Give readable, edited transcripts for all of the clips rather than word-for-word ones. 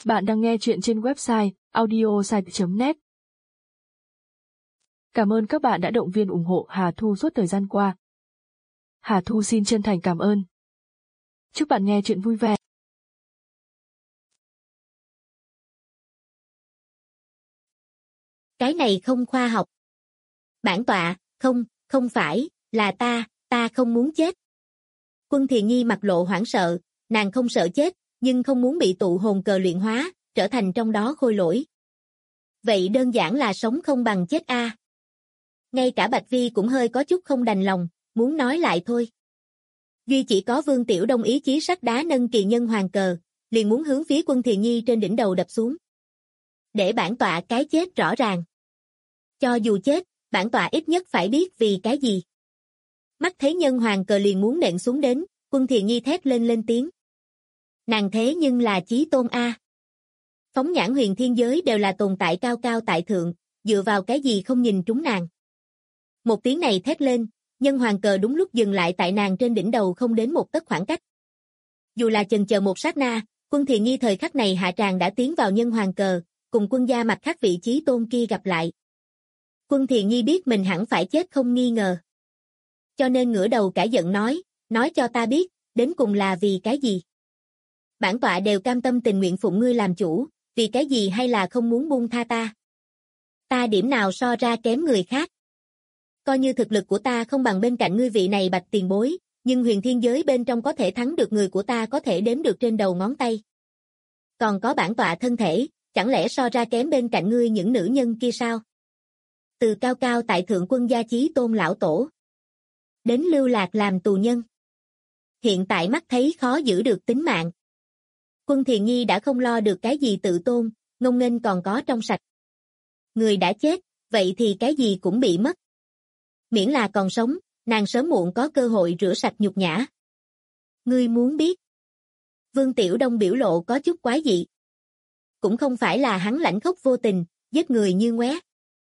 Bạn đang nghe chuyện trên website audiosite.net. Cảm ơn các bạn đã động viên ủng hộ Hà Thu suốt thời gian qua. Hà Thu xin chân thành cảm ơn. Chúc bạn nghe chuyện vui vẻ. Cái này không khoa học. Bản tọa, không phải, là ta không muốn chết. Quân Thiền Nhi mặt lộ hoảng sợ, nàng không sợ chết, nhưng không muốn bị tụ hồn cờ luyện hóa, trở thành trong đó khôi lỗi. Vậy đơn giản là sống không bằng chết a. Ngay cả Bạch Vi cũng hơi có chút không đành lòng, muốn nói lại thôi. Duy chỉ có Vương Tiểu Đông ý chí sắt đá nâng kỳ nhân hoàng cờ, liền muốn hướng phía Quân Thiền Nhi trên đỉnh đầu đập xuống. Để bản tọa cái chết rõ ràng. Cho dù chết, bản tọa ít nhất phải biết vì cái gì. Mắt thấy nhân hoàng cờ liền muốn nện xuống đến, Quân Thiền Nhi thét lên tiếng. Nàng thế nhưng là chí tôn a. Phóng nhãn huyền thiên giới đều là tồn tại cao cao tại thượng, dựa vào cái gì không nhìn trúng nàng. Một tiếng này thét lên, nhân hoàng cờ đúng lúc dừng lại tại nàng trên đỉnh đầu không đến một tấc khoảng cách. Dù là chần chờ một sát na, Quân Thiền Nhi thời khắc này hạ tràng đã tiến vào nhân hoàng cờ, cùng quân gia mặt khác vị chí tôn kia gặp lại. Quân Thiền Nhi biết mình hẳn phải chết không nghi ngờ. Cho nên ngửa đầu cả giận nói cho ta biết, đến cùng là vì cái gì? Bản tọa đều cam tâm tình nguyện phụng ngươi làm chủ, vì cái gì hay là không muốn buông tha ta? Ta điểm nào so ra kém người khác? Coi như thực lực của ta không bằng bên cạnh ngươi vị này Bạch tiền bối, nhưng huyền thiên giới bên trong có thể thắng được người của ta có thể đếm được trên đầu ngón tay. Còn có bản tọa thân thể, chẳng lẽ so ra kém bên cạnh ngươi những nữ nhân kia sao? Từ cao cao tại thượng quân gia chí tôn lão tổ, đến lưu lạc làm tù nhân. Hiện tại mắt thấy khó giữ được tính mạng. Quân Thiền Nhi đã không lo được cái gì tự tôn, ngông nghênh còn có trong sạch. Người đã chết, vậy thì cái gì cũng bị mất. Miễn là còn sống, nàng sớm muộn có cơ hội rửa sạch nhục nhã. Ngươi muốn biết? Vương Tiểu Đông biểu lộ có chút quái dị. Cũng không phải là hắn lãnh khốc vô tình, giết người như ngoé.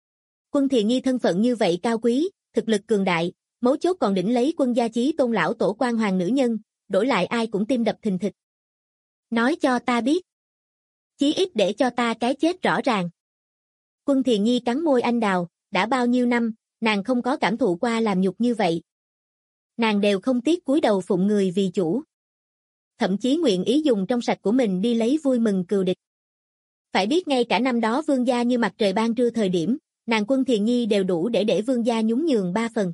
Quân Thiền Nhi thân phận như vậy cao quý, thực lực cường đại, mấu chốt còn đỉnh lấy quân gia chí tôn lão tổ quan hoàng nữ nhân, đổi lại ai cũng tim đập thình thịch. Nói cho ta biết. Chí ít để cho ta cái chết rõ ràng. Quân Thiền Nhi cắn môi anh đào, đã bao nhiêu năm, nàng không có cảm thụ qua làm nhục như vậy. Nàng đều không tiếc cúi đầu phụng người vì chủ. Thậm chí nguyện ý dùng trong sạch của mình đi lấy vui mừng cừu địch. Phải biết ngay cả năm đó vương gia như mặt trời ban trưa thời điểm, nàng Quân Thiền Nhi đều đủ để vương gia nhún nhường 3 phần.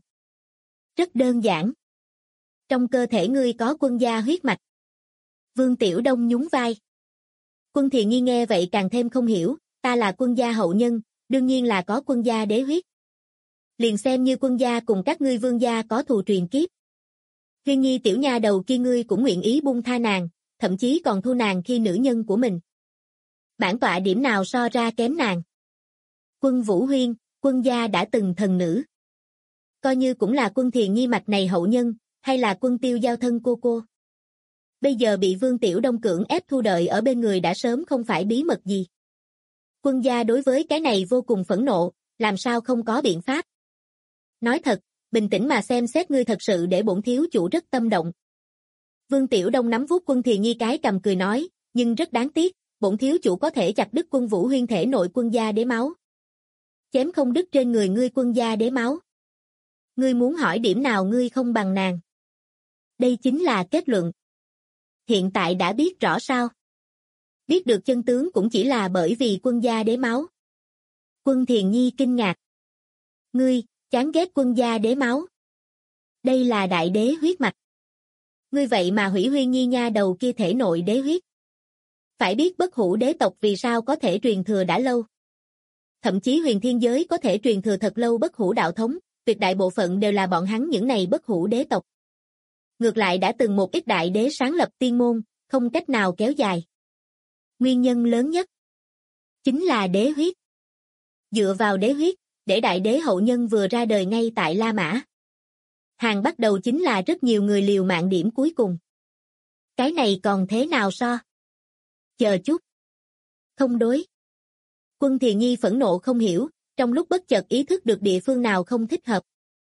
Rất đơn giản. Trong cơ thể ngươi có quân gia huyết mạch. Vương Tiểu Đông nhún vai. Quân Thiền Nhi nghe vậy càng thêm không hiểu, ta là quân gia hậu nhân, đương nhiên là có quân gia đế huyết. Liền xem như quân gia cùng các ngươi vương gia có thù truyền kiếp. Huyên Nhi tiểu nha đầu kia ngươi cũng nguyện ý buông tha nàng, thậm chí còn thu nàng khi nữ nhân của mình. Bản tọa điểm nào so ra kém nàng. Quân Vũ Huyên, quân gia đã từng thần nữ. Coi như cũng là Quân Thiền Nhi mạch này hậu nhân, hay là Quân Tiêu giao thân cô. Bây giờ bị Vương Tiểu Đông cưỡng ép thu đợi ở bên người đã sớm không phải bí mật gì. Quân gia đối với cái này vô cùng phẫn nộ, làm sao không có biện pháp. Nói thật, bình tĩnh mà xem xét ngươi thật sự để bổn thiếu chủ rất tâm động. Vương Tiểu Đông nắm vuốt Quân Thiền Nhi cái cầm cười nói, nhưng rất đáng tiếc, bổn thiếu chủ có thể chặt đứt Quân Vũ Huyên thể nội quân gia đế máu. Chém không đứt trên người ngươi quân gia đế máu. Ngươi muốn hỏi điểm nào ngươi không bằng nàng. Đây chính là kết luận. Hiện tại đã biết rõ sao. Biết được chân tướng cũng chỉ là bởi vì quân gia đế máu. Quân Thiền Nhi kinh ngạc. Ngươi, chán ghét quân gia đế máu. Đây là đại đế huyết mạch. Ngươi vậy mà hủy Huyên Nhi nha đầu kia thể nội đế huyết. Phải biết bất hủ đế tộc vì sao có thể truyền thừa đã lâu. Thậm chí huyền thiên giới có thể truyền thừa thật lâu bất hủ đạo thống, tuyệt đại bộ phận đều là bọn hắn những này bất hủ đế tộc. Ngược lại đã từng một ít đại đế sáng lập tiên môn, không cách nào kéo dài. Nguyên nhân lớn nhất chính là đế huyết. Dựa vào đế huyết, để đại đế hậu nhân vừa ra đời ngay tại La Mã. Hàng bắt đầu chính là rất nhiều người liều mạng điểm cuối cùng. Cái này còn thế nào so? Chờ chút. Không đối. Quân Thiền Nhi phẫn nộ không hiểu, trong lúc bất chợt ý thức được địa phương nào không thích hợp.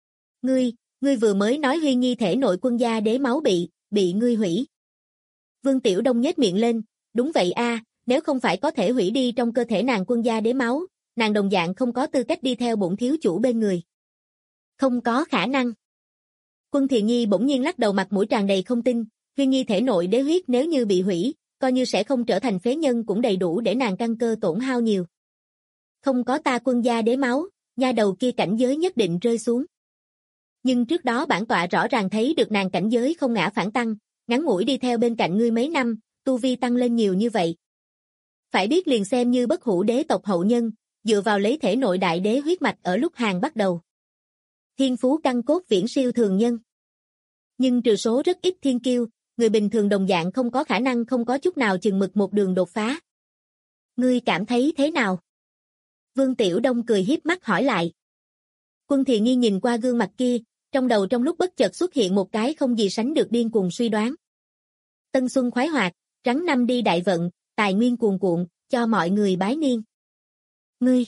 Ngươi vừa mới nói Huyên Nhi thể nội quân gia đế máu bị ngươi hủy. Vương Tiểu Đông nhếch miệng lên, đúng vậy a, nếu không phải có thể hủy đi trong cơ thể nàng quân gia đế máu, nàng đồng dạng không có tư cách đi theo bổn thiếu chủ bên người. Không có khả năng. Quân Thiện Nhi bỗng nhiên lắc đầu, mặt mũi tràn đầy không tin, Huyên Nhi thể nội đế huyết nếu như bị hủy, coi như sẽ không trở thành phế nhân cũng đầy đủ để nàng căn cơ tổn hao nhiều. Không có ta quân gia đế máu, nha đầu kia cảnh giới nhất định rơi xuống. Nhưng trước đó bản tọa rõ ràng thấy được nàng cảnh giới không ngã phản tăng, ngắn ngủi đi theo bên cạnh ngươi mấy năm, tu vi tăng lên nhiều như vậy. Phải biết liền xem như bất hủ đế tộc hậu nhân, dựa vào lấy thể nội đại đế huyết mạch ở lúc hàng bắt đầu. Thiên phú căn cốt viễn siêu thường nhân. Nhưng trừ số rất ít thiên kiêu, người bình thường đồng dạng không có khả năng không có chút nào chừng mực một đường đột phá. Ngươi cảm thấy thế nào? Vương Tiểu Đông cười hiếp mắt hỏi lại. Quân Thiện Nhi nhìn qua gương mặt kia, trong đầu trong lúc bất chợt xuất hiện một cái không gì sánh được điên cuồng suy đoán. Tân xuân khoái hoạt, rắn năm đi đại vận, tài nguyên cuồn cuộn, cho mọi người bái niên. Ngươi?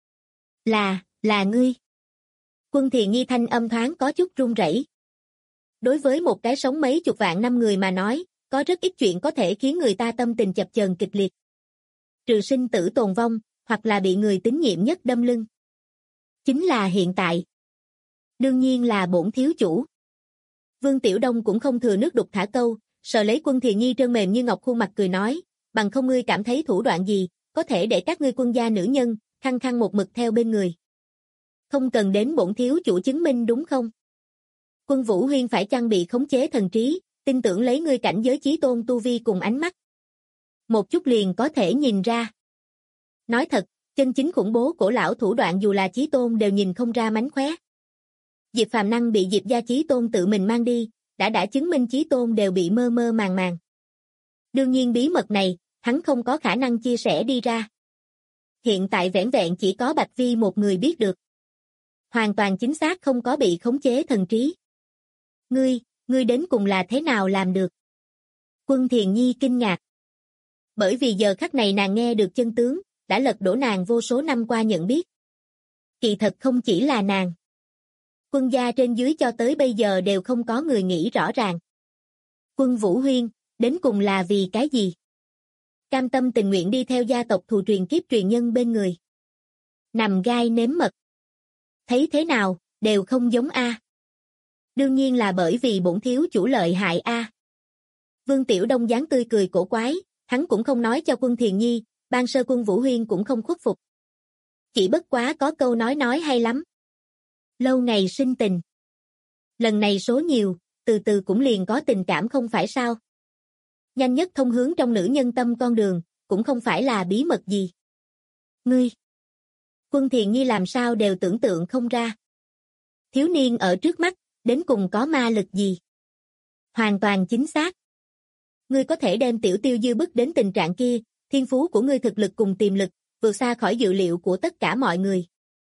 Là ngươi. Quân Thiện Nhi thanh âm thoáng có chút run rẩy. Đối với một cái sống mấy chục vạn năm người mà nói, có rất ít chuyện có thể khiến người ta tâm tình chập chờn kịch liệt. Trừ sinh tử tồn vong, hoặc là bị người tín nhiệm nhất đâm lưng. Chính là hiện tại. Đương nhiên là bổn thiếu chủ. Vương Tiểu Đông cũng không thừa nước đục thả câu, sờ lấy Quân Thiện Nhi trơn mềm như ngọc khuôn mặt cười nói, bằng không ngươi cảm thấy thủ đoạn gì, có thể để các ngươi quân gia nữ nhân, khăng khăng một mực theo bên người. Không cần đến bổn thiếu chủ chứng minh đúng không? Quân Vũ Huyên phải chăng bị khống chế thần trí, tin tưởng lấy ngươi cảnh giới chí tôn tu vi cùng ánh mắt. Một chút liền có thể nhìn ra. Nói thật, chân chính khủng bố cổ lão thủ đoạn dù là chí tôn đều nhìn không ra mánh khóe. Diệp Phàm Năng bị Diệp gia chí tôn tự mình mang đi, đã chứng minh chí tôn đều bị mơ mơ màng màng. Đương nhiên bí mật này, hắn không có khả năng chia sẻ đi ra. Hiện tại vẻn vẹn chỉ có Bạch Vi một người biết được. Hoàn toàn chính xác không có bị khống chế thần trí. Ngươi đến cùng là thế nào làm được? Quân Thiện Nhi kinh ngạc. Bởi vì giờ khắc này nàng nghe được chân tướng, đã lật đổ nàng vô số năm qua nhận biết. Kỳ thật không chỉ là nàng. Quân gia trên dưới cho tới bây giờ đều không có người nghĩ rõ ràng. Quân Vũ Huyên, đến cùng là vì cái gì? Cam tâm tình nguyện đi theo gia tộc thù truyền kiếp truyền nhân bên người. Nằm gai nếm mật. Thấy thế nào, đều không giống A. Đương nhiên là bởi vì bổn thiếu chủ lợi hại A. Vương Tiểu Đông dáng tươi cười cổ quái, hắn cũng không nói cho Quân Thiện Nhi, ban sơ Quân Vũ Huyên cũng không khuất phục. Chỉ bất quá có câu nói hay lắm. Lâu ngày sinh tình. Lần này số nhiều, từ từ cũng liền có tình cảm không phải sao. Nhanh nhất thông hướng trong nữ nhân tâm con đường, cũng không phải là bí mật gì. Ngươi! Quân Thiện Nhi làm sao đều tưởng tượng không ra. Thiếu niên ở trước mắt, đến cùng có ma lực gì? Hoàn toàn chính xác. Ngươi có thể đem Tiểu Tiêu Dư bức đến tình trạng kia, thiên phú của ngươi thực lực cùng tiềm lực, vượt xa khỏi dự liệu của tất cả mọi người.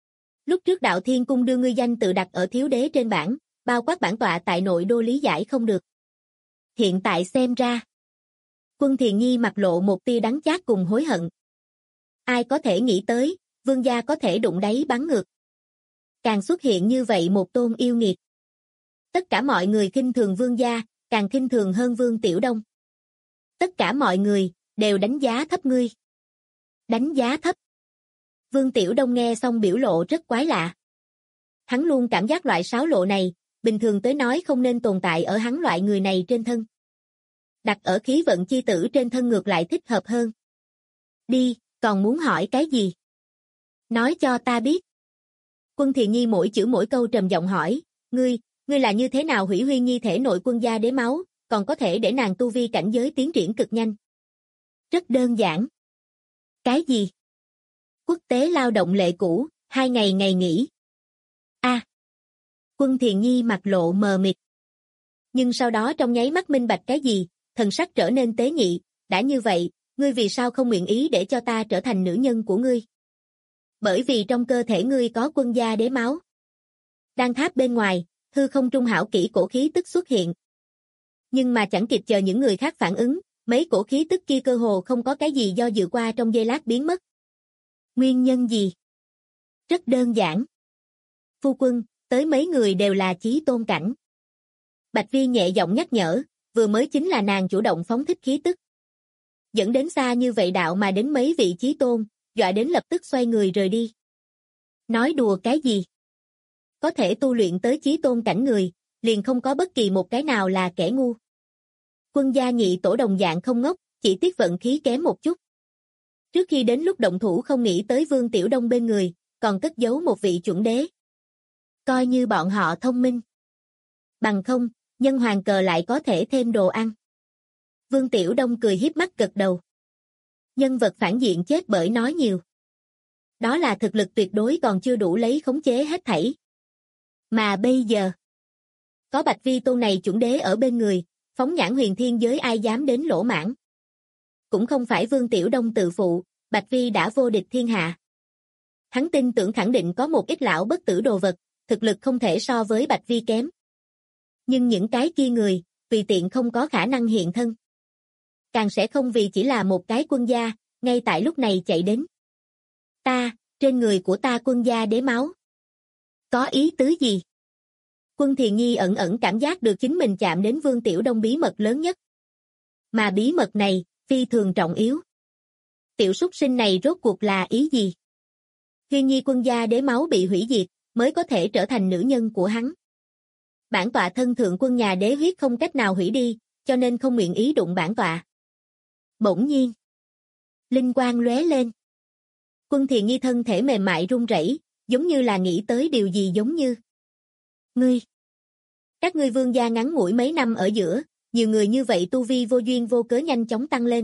Lúc trước Đạo Thiên Cung đưa ngươi danh tự đặt ở thiếu đế trên bảng, bao quát bản tọa tại nội đô lý giải không được. Hiện tại xem ra. Quân Thiện Nhi mặt lộ một tia đắng chát cùng hối hận. Ai có thể nghĩ tới, vương gia có thể đụng đáy bắn ngược. Càng xuất hiện như vậy một tôn yêu nghiệt. Tất cả mọi người khinh thường vương gia, càng khinh thường hơn Vương Tiểu Đông. Tất cả mọi người, đều đánh giá thấp ngươi. Đánh giá thấp. Vương Tiểu Đông nghe xong biểu lộ rất quái lạ. Hắn luôn cảm giác loại sáo lộ này, bình thường tới nói không nên tồn tại ở hắn loại người này trên thân. Đặt ở khí vận chi tử trên thân ngược lại thích hợp hơn. Đi, còn muốn hỏi cái gì? Nói cho ta biết. Quân Thiện Nhi mỗi chữ mỗi câu trầm giọng hỏi, ngươi là như thế nào hủy Huyên Nhi thể nội quân gia đế máu, còn có thể để nàng tu vi cảnh giới tiến triển cực nhanh? Rất đơn giản. Cái gì? Quốc tế lao động lệ cũ, 2 ngày ngày nghỉ. A. Quân Thiện Nhi mặt lộ mờ mịt. Nhưng sau đó trong nháy mắt minh bạch cái gì, thần sắc trở nên tế nhị, đã như vậy, ngươi vì sao không nguyện ý để cho ta trở thành nữ nhân của ngươi? Bởi vì trong cơ thể ngươi có quân gia đế máu. Đan tháp bên ngoài, hư không trung hảo kỹ cổ khí tức xuất hiện. Nhưng mà chẳng kịp chờ những người khác phản ứng, mấy cổ khí tức kia cơ hồ không có cái gì do dự qua trong giây lát biến mất. Nguyên nhân gì? Rất đơn giản. Phu quân, tới mấy người đều là chí tôn cảnh. Bạch Vi nhẹ giọng nhắc nhở, vừa mới chính là nàng chủ động phóng thích khí tức. dẫn đến xa như vậy đạo mà đến mấy vị chí tôn, dọa đến lập tức xoay người rời đi. Nói đùa cái gì? Có thể tu luyện tới chí tôn cảnh người, liền không có bất kỳ một cái nào là kẻ ngu. Quân gia nhị tổ đồng dạng không ngốc, chỉ tiếc vận khí kém một chút. Trước khi đến lúc động thủ không nghĩ tới Vương Tiểu Đông bên người, còn cất giấu một vị chuẩn đế. Coi như bọn họ thông minh. Bằng không, nhân hoàng cờ lại có thể thêm đồ ăn. Vương Tiểu Đông cười hiếp mắt gật đầu. Nhân vật phản diện chết bởi nói nhiều. Đó là thực lực tuyệt đối còn chưa đủ lấy khống chế hết thảy. Mà bây giờ, có Bạch Vi Tôn này chuẩn đế ở bên người, phóng nhãn huyền thiên giới ai dám đến lỗ mãn. Cũng không phải Vương Tiểu Đông tự phụ, Bạch Vi đã vô địch thiên hạ. Hắn tin tưởng khẳng định có một ít lão bất tử đồ vật, thực lực không thể so với Bạch Vi kém. Nhưng những cái kia người, tùy tiện không có khả năng hiện thân. Càng sẽ không vì chỉ là một cái quân gia, ngay tại lúc này chạy đến. Trên người của ta quân gia đế máu. Có ý tứ gì? Quân Thiền Nhi ẩn ẩn cảm giác được chính mình chạm đến Vương Tiểu Đông bí mật lớn nhất. Mà bí mật này, phi thường trọng yếu. Tiểu súc sinh này rốt cuộc là ý gì? Huyên Nhi quân gia đế máu bị hủy diệt, mới có thể trở thành nữ nhân của hắn. Bản tọa thân thượng quân nhà đế huyết không cách nào hủy đi, cho nên không nguyện ý đụng bản tọa. Bỗng nhiên, linh quang lóe lên. Quân Thiền Nhi thân thể mềm mại run rẩy, giống như là nghĩ tới điều gì giống như. Các ngươi vương gia ngắn ngủi mấy năm ở giữa, nhiều người như vậy tu vi vô duyên vô cớ nhanh chóng tăng lên.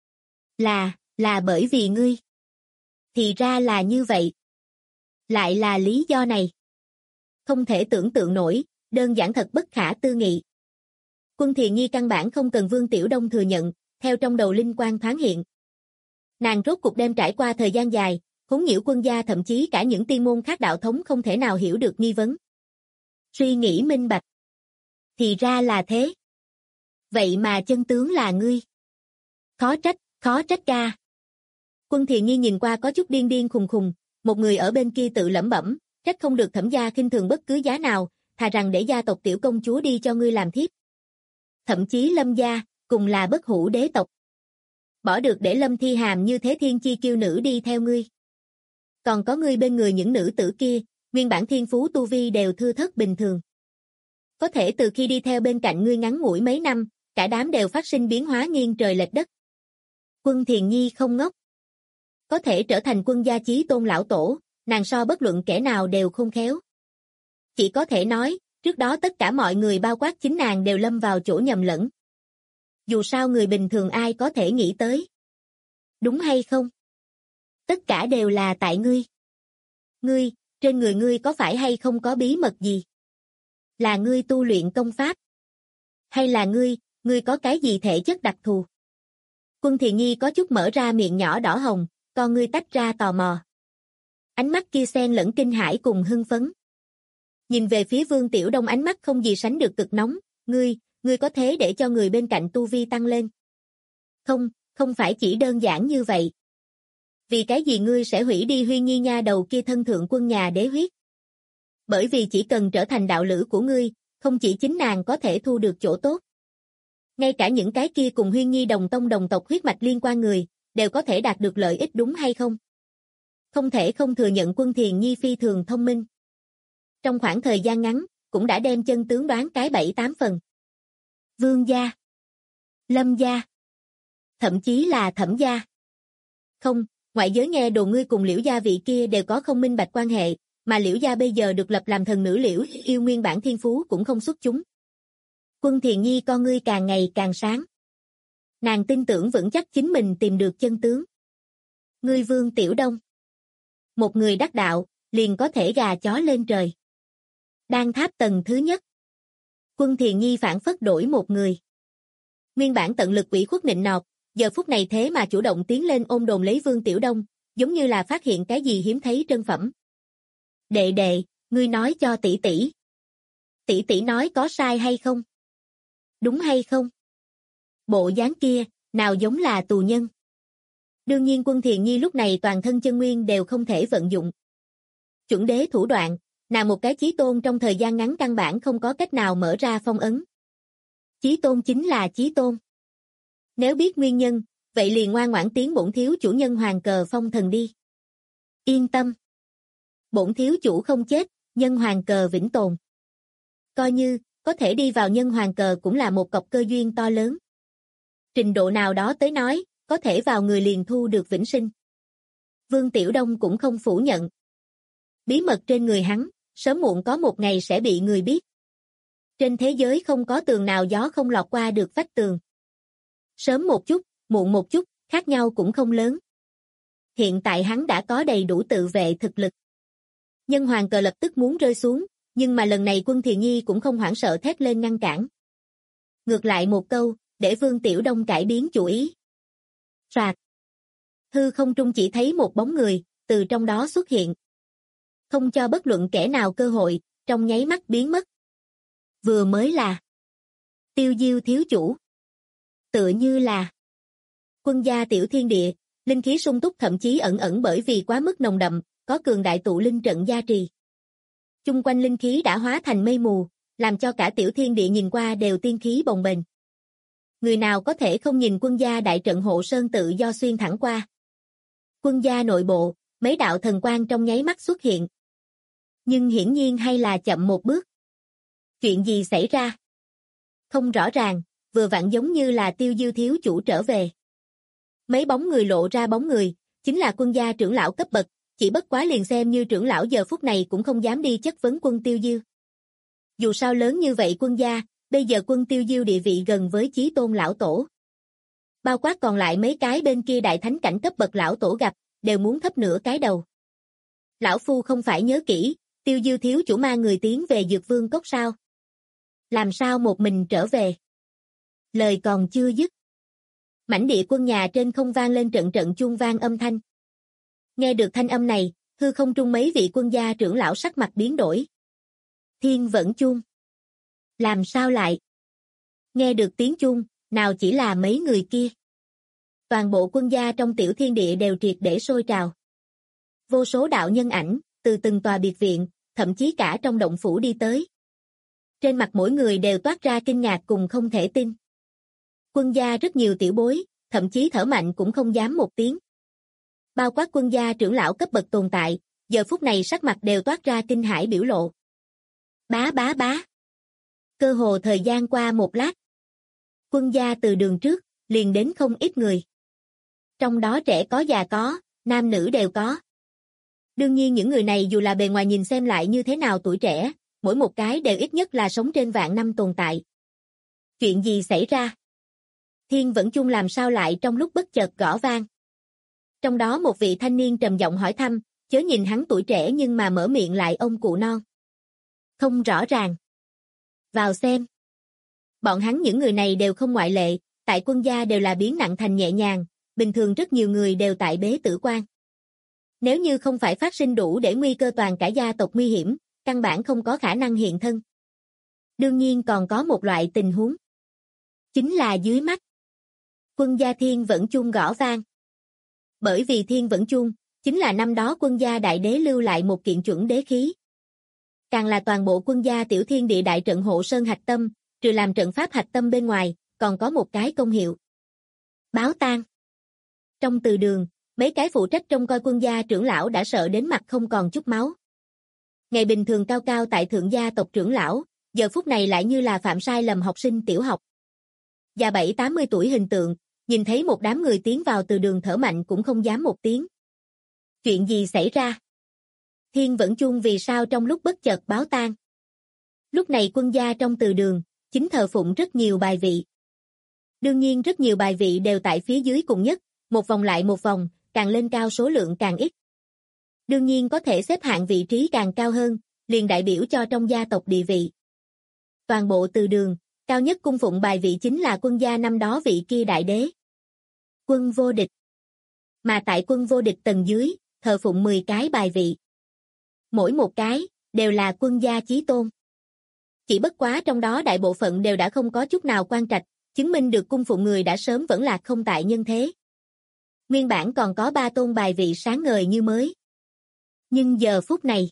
Là bởi vì ngươi. Thì ra là như vậy. Lại là lý do này. Không thể tưởng tượng nổi, đơn giản thật bất khả tư nghị. Quân Thiền Nhi căn bản không cần Vương Tiểu Đông thừa nhận, theo trong đầu linh quang thoáng hiện. Nàng rốt cục đem trải qua thời gian dài, huống nhiễu quân gia thậm chí cả những tiên môn khác đạo thống không thể nào hiểu được nghi vấn. Suy nghĩ minh bạch. Thì ra là thế. Vậy mà chân tướng là ngươi. Khó trách ca. Quân Thiền Nhi nhìn qua có chút điên điên khùng khùng, một người ở bên kia tự lẩm bẩm, trách không được Thẩm gia khinh thường bất cứ giá nào, thà rằng để gia tộc tiểu công chúa đi cho ngươi làm thiếp. Thậm chí Lâm gia, cùng là bất hủ đế tộc. Bỏ được để Lâm Thi Hàm như thế thiên chi kiêu nữ đi theo ngươi. Còn có ngươi bên người những nữ tử kia, nguyên bản thiên phú tu vi đều thưa thớt bình thường. Có thể từ khi đi theo bên cạnh ngươi ngắn ngủi mấy năm, cả đám đều phát sinh biến hóa nghiêng trời lệch đất. Quân Thiền Nhi không ngốc. Có thể trở thành quân gia chí tôn lão tổ, nàng so bất luận kẻ nào đều khôn khéo. Chỉ có thể nói, trước đó tất cả mọi người bao quát chính nàng đều lâm vào chỗ nhầm lẫn. Dù sao người bình thường ai có thể nghĩ tới. Đúng hay không? Tất cả đều là tại ngươi. Ngươi, trên người ngươi có phải hay không có bí mật gì? Là ngươi tu luyện công pháp? Hay là ngươi có cái gì thể chất đặc thù? Quân Thiền Nhi có chút mở ra miệng nhỏ đỏ hồng, con ngươi tách ra tò mò. Ánh mắt kia xen lẫn kinh hãi cùng hưng phấn. Nhìn về phía Vương Tiểu Đông ánh mắt không gì sánh được cực nóng, ngươi có thế để cho người bên cạnh tu vi tăng lên? Không phải chỉ đơn giản như vậy. Vì cái gì ngươi sẽ hủy đi Huyên Nhi nha đầu kia thân thượng quân nhà đế huyết? Bởi vì chỉ cần trở thành đạo lữ của ngươi, không chỉ chính nàng có thể thu được chỗ tốt. Ngay cả những cái kia cùng Huyên Nhi đồng tông đồng tộc huyết mạch liên quan người, đều có thể đạt được lợi ích đúng hay không? Không thể không thừa nhận Quân Thiền Nhi phi thường thông minh. Trong khoảng thời gian ngắn, cũng đã đem chân tướng đoán cái 7-8 phần. Vương gia, Lâm gia, thậm chí là Thẩm gia. Không, ngoại giới nghe đồn ngươi cùng Liễu gia vị kia đều có không minh bạch quan hệ, mà Liễu gia bây giờ được lập làm thần nữ Liễu yêu nguyên bản thiên phú cũng không xuất chúng. Quân Thiền Nhi con ngươi càng ngày càng sáng. Nàng tin tưởng vững chắc chính mình tìm được chân tướng. Ngươi Vương Tiểu Đông. Một người đắc đạo, liền có thể gà chó lên trời. Đan tháp tầng thứ nhất. Quân Thiền Nhi phản phất đổi một người. Nguyên bản tận lực ủy khuất nịnh nọt, giờ phút này thế mà chủ động tiến lên ôm đồn lấy Vương Tiểu Đông, giống như là phát hiện cái gì hiếm thấy trân phẩm. Đệ đệ, ngươi nói cho tỷ tỷ. Tỷ tỷ nói có sai hay không? Đúng hay không? Bộ dáng kia, nào giống là tù nhân. Đương nhiên Quân Thiền Nhi lúc này toàn thân chân nguyên đều không thể vận dụng. Chuẩn đế thủ đoạn, nàng một cái chí tôn trong thời gian ngắn căn bản không có cách nào mở ra phong ấn. Chí tôn chính là chí tôn. Nếu biết nguyên nhân, vậy liền ngoan ngoãn tiến bổn thiếu chủ Nhân Hoàng cờ phong thần đi. Yên tâm. Bổn thiếu chủ không chết, Nhân Hoàng cờ vĩnh tồn. Coi như, có thể đi vào Nhân Hoàng cờ cũng là một cọc cơ duyên to lớn. Trình độ nào đó tới nói, có thể vào người liền thu được vĩnh sinh. Vương Tiểu Đông cũng không phủ nhận. Bí mật trên người hắn, sớm muộn có một ngày sẽ bị người biết. Trên thế giới không có tường nào gió không lọt qua được vách tường. Sớm một chút, muộn một chút, khác nhau cũng không lớn. Hiện tại hắn đã có đầy đủ tự vệ thực lực. Nhân Hoàng cờ lập tức muốn rơi xuống, nhưng mà lần này Quân Thiền Nhi cũng không hoảng sợ thét lên ngăn cản. Ngược lại một câu, để Vương Tiểu Đông cải biến chủ ý. Phạt. Hư không trung chỉ thấy một bóng người, từ trong đó xuất hiện. Không cho bất luận kẻ nào cơ hội, trong nháy mắt biến mất. Vừa mới là Tiêu Diêu thiếu chủ. Tựa như là Quân gia tiểu thiên địa, linh khí sung túc thậm chí ẩn ẩn bởi vì quá mức nồng đậm, có cường đại tụ linh trận gia trì. Chung quanh linh khí đã hóa thành mây mù, làm cho cả tiểu thiên địa nhìn qua đều tiên khí bồng bềnh. Người nào có thể không nhìn quân gia đại trận hộ sơn tự do xuyên thẳng qua. Quân gia nội bộ, mấy đạo thần quang trong nháy mắt xuất hiện. Nhưng hiển nhiên hay là chậm một bước. Chuyện gì xảy ra? Không rõ ràng, vừa vặn giống như là Tiêu Diêu thiếu chủ trở về. Mấy bóng người lộ ra bóng người, chính là quân gia trưởng lão cấp bậc, chỉ bất quá liền xem như trưởng lão giờ phút này cũng không dám đi chất vấn quân Tiêu Diêu. Dù sao lớn như vậy quân gia, bây giờ quân Tiêu Diêu địa vị gần với Chí Tôn lão tổ. Bao quát còn lại mấy cái bên kia đại thánh cảnh cấp bậc lão tổ gặp, đều muốn thấp nửa cái đầu. Lão phu không phải nhớ kỹ, Tiêu Diêu thiếu chủ mang người tiến về Dược Vương cốc sao? Làm sao một mình trở về? Lời còn chưa dứt. Mãnh địa quân nhà trên không vang lên trận trận chuông vang âm thanh. Nghe được thanh âm này, hư không trung mấy vị quân gia trưởng lão sắc mặt biến đổi. Thiên vẫn chuông. Làm sao lại? Nghe được tiếng chuông, nào chỉ là mấy người kia. Toàn bộ quân gia trong tiểu thiên địa đều triệt để sôi trào. Vô số đạo nhân ảnh, từ từng tòa biệt viện, thậm chí cả trong động phủ đi tới. Trên mặt mỗi người đều toát ra kinh ngạc cùng không thể tin. Quân gia rất nhiều tiểu bối, thậm chí thở mạnh cũng không dám một tiếng. Bao quát quân gia trưởng lão cấp bậc tồn tại, giờ phút này sắc mặt đều toát ra kinh hãi biểu lộ. Bá bá bá. Cơ hồ thời gian qua một lát. Quân gia từ đường trước, liền đến không ít người. Trong đó trẻ có già có, nam nữ đều có. Đương nhiên những người này dù là bề ngoài nhìn xem lại như thế nào tuổi trẻ, mỗi một cái đều ít nhất là sống trên vạn năm tồn tại. Chuyện gì xảy ra? Thiên vẫn chung làm sao lại trong lúc bất chợt gõ vang? Trong đó một vị thanh niên trầm giọng hỏi thăm, chớ nhìn hắn tuổi trẻ nhưng mà mở miệng lại ông cụ non. Không rõ ràng. Vào xem. Bọn hắn những người này đều không ngoại lệ, tại quân gia đều là biến nặng thành nhẹ nhàng, bình thường rất nhiều người đều tại bế tử quan. Nếu như không phải phát sinh đủ để nguy cơ toàn cả gia tộc nguy hiểm, căn bản không có khả năng hiện thân. Đương nhiên còn có một loại tình huống. Chính là dưới mắt. Quân gia thiên vẫn chuông gõ vang. Bởi vì thiên vẫn chuông, chính là năm đó quân gia đại đế lưu lại một kiện chuẩn đế khí. Càng là toàn bộ quân gia tiểu thiên địa đại trận hộ sơn hạch tâm, trừ làm trận pháp hạch tâm bên ngoài, còn có một cái công hiệu. Báo tang. Trong từ đường, mấy cái phụ trách trông coi quân gia trưởng lão đã sợ đến mặt không còn chút máu. Ngày bình thường cao cao tại thượng gia tộc trưởng lão, giờ phút này lại như là phạm sai lầm học sinh tiểu học. Già 70-80 tuổi hình tượng, nhìn thấy một đám người tiến vào từ đường thở mạnh cũng không dám một tiếng. Chuyện gì xảy ra? Thiên vẫn chuông vì sao trong lúc bất chợt báo tang? Lúc này quân gia trong từ đường, chính thờ phụng rất nhiều bài vị. Đương nhiên rất nhiều bài vị đều tại phía dưới cùng nhất, một vòng lại một vòng, càng lên cao số lượng càng ít. Đương nhiên có thể xếp hạng vị trí càng cao hơn, liền đại biểu cho trong gia tộc địa vị. Toàn bộ từ đường, cao nhất cung phụng bài vị chính là quân gia năm đó vị kia đại đế. Quân vô địch. Mà tại quân vô địch tầng dưới, thờ phụng 10 cái bài vị. Mỗi một cái, đều là quân gia chí tôn. Chỉ bất quá trong đó đại bộ phận đều đã không có chút nào quan trạch, chứng minh được cung phụng người đã sớm vẫn lạc không tại nhân thế. Nguyên bản còn có 3 tôn bài vị sáng ngời như mới. Nhưng giờ phút này,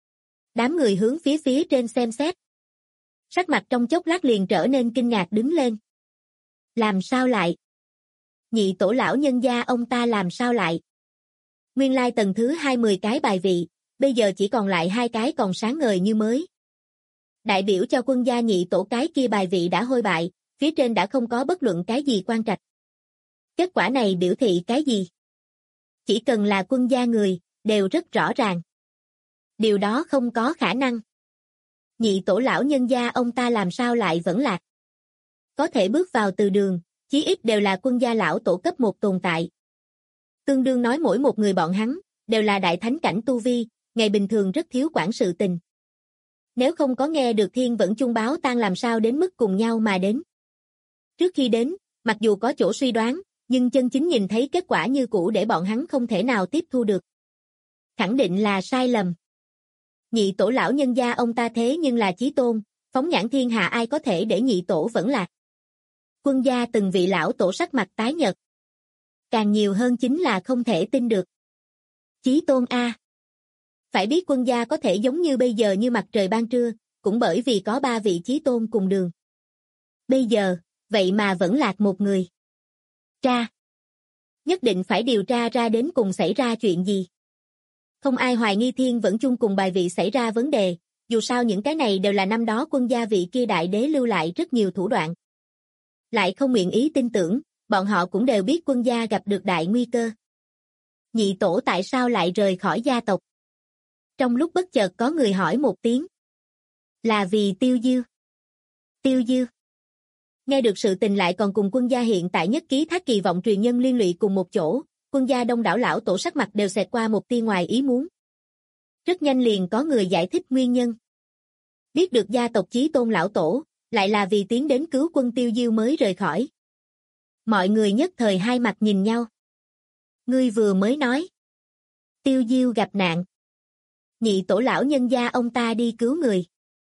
đám người hướng phía trên xem xét. Sắc mặt trong chốc lát liền trở nên kinh ngạc đứng lên. Làm sao lại? Nhị tổ lão nhân gia ông ta làm sao lại? Nguyên lai tầng thứ 20 cái bài vị, bây giờ chỉ còn lại 2 cái còn sáng ngời như mới. Đại biểu cho quân gia nhị tổ cái kia bài vị đã hôi bại, phía trên đã không có bất luận cái gì quan trạch. Kết quả này biểu thị cái gì? Chỉ cần là quân gia người, đều rất rõ ràng. Điều đó không có khả năng. Nhị tổ lão nhân gia ông ta làm sao lại vẫn lạc? Có thể bước vào từ đường, chí ít đều là quân gia lão tổ cấp 1 tồn tại. Tương đương nói mỗi một người bọn hắn, đều là đại thánh cảnh tu vi, ngày bình thường rất thiếu quản sự tình. Nếu không có nghe được thiên vẫn chung báo tan làm sao đến mức cùng nhau mà đến. Trước khi đến, mặc dù có chỗ suy đoán, nhưng chân chính nhìn thấy kết quả như cũ để bọn hắn không thể nào tiếp thu được. Khẳng định là sai lầm. Nhị tổ lão nhân gia ông ta thế nhưng là chí tôn, phóng nhãn thiên hạ ai có thể để nhị tổ vẫn lạc. Quân gia từng vị lão tổ sắc mặt tái nhợt. Càng nhiều hơn chính là không thể tin được. Chí tôn A. Phải biết quân gia có thể giống như bây giờ như mặt trời ban trưa, cũng bởi vì có 3 vị chí tôn cùng đường. Bây giờ, vậy mà vẫn lạc một người. Tra. Nhất định phải điều tra ra đến cùng xảy ra chuyện gì. Không ai hoài nghi thiên vẫn chung cùng bài vị xảy ra vấn đề, dù sao những cái này đều là năm đó quân gia vị kia đại đế lưu lại rất nhiều thủ đoạn. Lại không nguyện ý tin tưởng, bọn họ cũng đều biết quân gia gặp được đại nguy cơ. Nhị tổ tại sao lại rời khỏi gia tộc? Trong lúc bất chợt có người hỏi một tiếng. Là vì Tiêu Diêu. Tiêu Diêu. Nghe được sự tình lại còn cùng quân gia hiện tại nhất ký thác kỳ vọng truyền nhân liên lụy cùng một chỗ, quân gia đông đảo lão tổ sắc mặt đều xẹt qua một tia ngoài ý muốn. Rất nhanh liền có người giải thích nguyên nhân. Biết được gia tộc chí tôn lão tổ, lại là vì tiến đến cứu quân Tiêu Diêu mới rời khỏi. Mọi người nhất thời hai mặt nhìn nhau. Ngươi vừa mới nói. Tiêu Diêu gặp nạn. Nhị tổ lão nhân gia ông ta đi cứu người.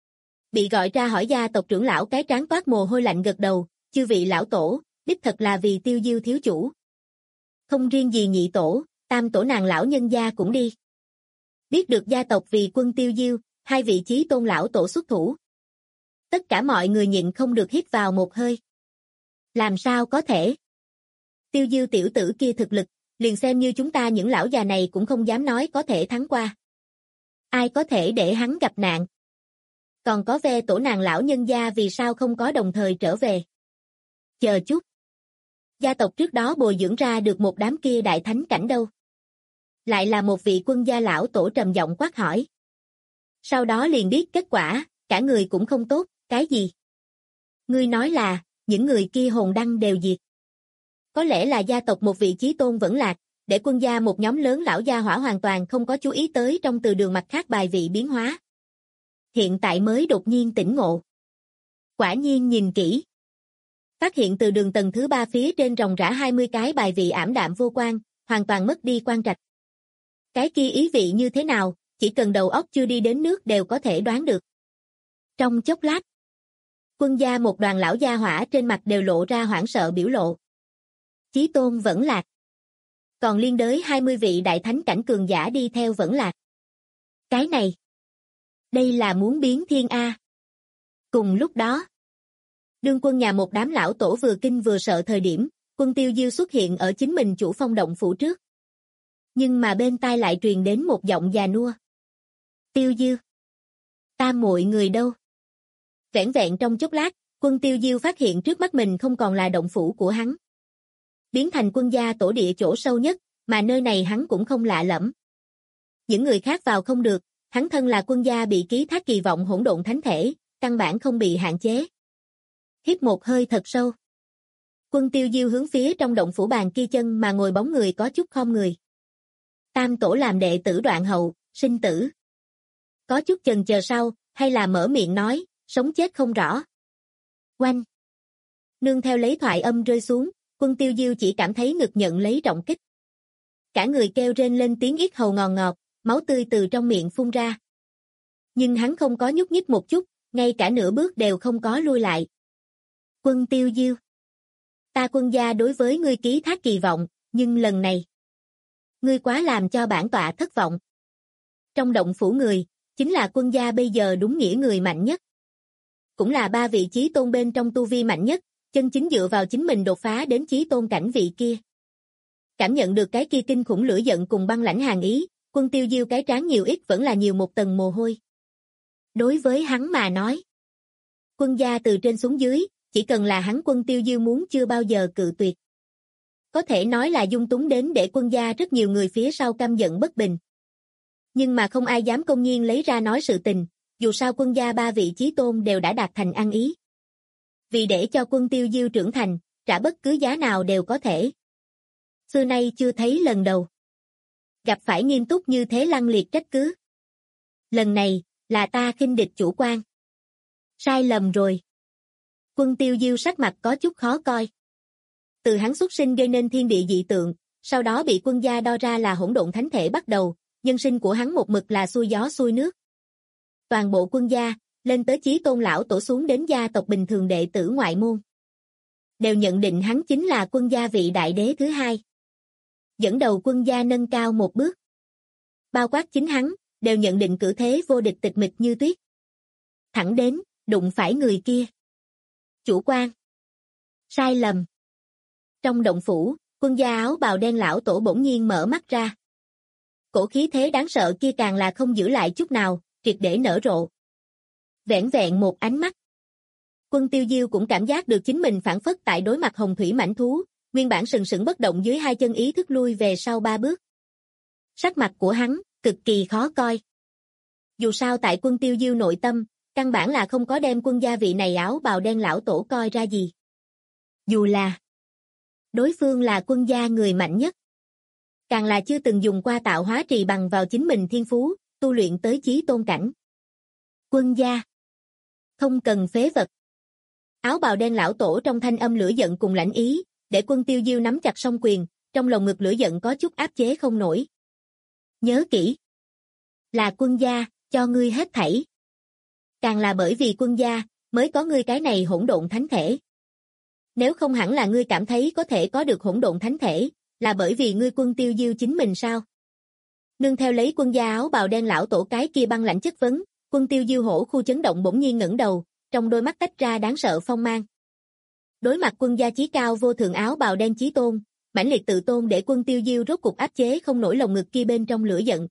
Bị gọi ra hỏi gia tộc trưởng lão cái trán toát mồ hôi lạnh gật đầu, chư vị lão tổ, đích thật là vì Tiêu Diêu thiếu chủ. Không riêng gì nhị tổ, tam tổ nàng lão nhân gia cũng đi. Biết được gia tộc vì quân Tiêu Diêu, 2 vị chí tôn lão tổ xuất thủ. Tất cả mọi người nhịn không được hít vào một hơi. Làm sao có thể? Tiêu Diêu tiểu tử kia thực lực, liền xem như chúng ta những lão già này cũng không dám nói có thể thắng qua. Ai có thể để hắn gặp nạn? Còn có ve tổ nàng lão nhân gia vì sao không có đồng thời trở về? Chờ chút. Gia tộc trước đó bồi dưỡng ra được một đám kia đại thánh cảnh đâu? Lại là một vị quân gia lão tổ trầm giọng quát hỏi. Sau đó liền biết kết quả, cả người cũng không tốt, cái gì? Ngươi nói là, những người kia hồn đăng đều diệt. Có lẽ là gia tộc một vị chí tôn vẫn lạc, để quân gia một nhóm lớn lão gia hỏa hoàn toàn không có chú ý tới trong từ đường mặt khác bài vị biến hóa. Hiện tại mới đột nhiên tỉnh ngộ. Quả nhiên nhìn kỹ. Phát hiện từ đường tầng thứ 3 phía trên ròng rã 20 cái bài vị ảm đạm vô quang, hoàn toàn mất đi quan trạch. Cái kia ý vị như thế nào, chỉ cần đầu óc chưa đi đến nước đều có thể đoán được. Trong chốc lát, quân gia một đoàn lão gia hỏa trên mặt đều lộ ra hoảng sợ biểu lộ. Chí tôn vẫn lạc. Còn liên đới 20 vị đại thánh cảnh cường giả đi theo vẫn lạc. Cái này, đây là muốn biến thiên A. Cùng lúc đó, đương quân nhà một đám lão tổ vừa kinh vừa sợ thời điểm, quân Tiêu Diêu xuất hiện ở chính mình chủ phong động phủ trước. Nhưng mà bên tai lại truyền đến một giọng già nua. Tiêu Diêu. Tam muội người đâu? Vẻn vẹn trong chốc lát, quân Tiêu Diêu phát hiện trước mắt mình không còn là động phủ của hắn. Biến thành quân gia tổ địa chỗ sâu nhất, mà nơi này hắn cũng không lạ lẫm. Những người khác vào không được, hắn thân là quân gia bị ký thác kỳ vọng hỗn độn thánh thể, căn bản không bị hạn chế. Hít một hơi thật sâu. Quân Tiêu Diêu hướng phía trong động phủ bàn kia chân mà ngồi bóng người có chút khom người. Tam tổ làm đệ tử đoạn hậu, sinh tử. Có chút chần chờ sau, hay là mở miệng nói, sống chết không rõ. Oanh. Nương theo lấy thoại âm rơi xuống, quân Tiêu Diêu chỉ cảm thấy ngực nhận lấy trọng kích. Cả người kêu rên lên tiếng yết hầu ngọt ngọt, máu tươi từ trong miệng phun ra. Nhưng hắn không có nhúc nhích một chút, ngay cả nửa bước đều không có lui lại. Quân Tiêu Diêu. Ta quân gia đối với ngươi ký thác kỳ vọng, nhưng lần này, ngươi quá làm cho bản tọa thất vọng. Trong động phủ người, chính là quân gia bây giờ đúng nghĩa người mạnh nhất. Cũng là 3 vị chí tôn bên trong tu vi mạnh nhất, chân chính dựa vào chính mình đột phá đến chí tôn cảnh vị kia. Cảm nhận được cái kia kinh khủng lửa giận cùng băng lãnh hàn ý, Quân Tiêu Diêu cái trán nhiều ít vẫn là nhiều một tầng mồ hôi. Đối với hắn mà nói, quân gia từ trên xuống dưới, chỉ cần là hắn Quân Tiêu Diêu muốn chưa bao giờ cự tuyệt. Có thể nói là dung túng đến để quân gia rất nhiều người phía sau căm giận bất bình. Nhưng mà không ai dám công nhiên lấy ra nói sự tình, dù sao quân gia ba vị chí tôn đều đã đạt thành ăn ý. Vì để cho Quân Tiêu Diêu trưởng thành, trả bất cứ giá nào đều có thể. Xưa nay chưa thấy lần đầu. Gặp phải nghiêm túc như thế lăng liệt trách cứ. Lần này, là ta khinh địch chủ quan. Sai lầm rồi. Quân Tiêu Diêu sắc mặt có chút khó coi. Từ hắn xuất sinh gây nên thiên địa dị tượng, sau đó bị quân gia đo ra là hỗn độn thánh thể bắt đầu, nhân sinh của hắn một mực là xuôi gió xuôi nước. Toàn bộ quân gia, lên tới chí tôn lão tổ xuống đến gia tộc bình thường đệ tử ngoại môn, đều nhận định hắn chính là quân gia vị đại đế thứ hai. Dẫn đầu quân gia nâng cao một bước. Bao quát chính hắn, đều nhận định cử thế vô địch tịch mịch như tuyết. Thẳng đến, đụng phải người kia. Chủ quan. Sai lầm. Trong động phủ, quân gia áo bào đen lão tổ bỗng nhiên mở mắt ra. Cổ khí thế đáng sợ kia càng là không giữ lại chút nào, triệt để nở rộ. Vẻn vẹn một ánh mắt. Quân Tiêu Diêu cũng cảm giác được chính mình phản phất tại đối mặt hồng thủy mãnh thú, nguyên bản sừng sững bất động dưới hai chân ý thức lui về sau ba bước. Sắc mặt của hắn, cực kỳ khó coi. Dù sao tại Quân Tiêu Diêu nội tâm, căn bản là không có đem quân gia vị này áo bào đen lão tổ coi ra gì. Dù là đối phương là quân gia người mạnh nhất, càng là chưa từng dùng qua tạo hóa trì bằng vào chính mình thiên phú, tu luyện tới chí tôn cảnh. Quân gia không cần phế vật. Áo bào đen lão tổ trong thanh âm lửa giận cùng lãnh ý, để Quân Tiêu Diêu nắm chặt song quyền, trong lồng ngực lửa giận có chút áp chế không nổi. Nhớ kỹ, là quân gia, cho ngươi hết thảy. Càng là bởi vì quân gia, mới có ngươi cái này hỗn độn thánh thể. Nếu không hẳn là ngươi cảm thấy có thể có được hỗn độn thánh thể, là bởi vì ngươi Quân Tiêu Diêu chính mình sao? Nương theo lấy quân gia áo bào đen lão tổ cái kia băng lãnh chất vấn, Quân Tiêu Diêu hổ khu chấn động bỗng nhiên ngẩng đầu, trong đôi mắt tách ra đáng sợ phong mang. Đối mặt quân gia chí cao vô thượng áo bào đen chí tôn, mãnh liệt tự tôn để Quân Tiêu Diêu rốt cục áp chế không nổi lồng ngực kia bên trong lửa giận.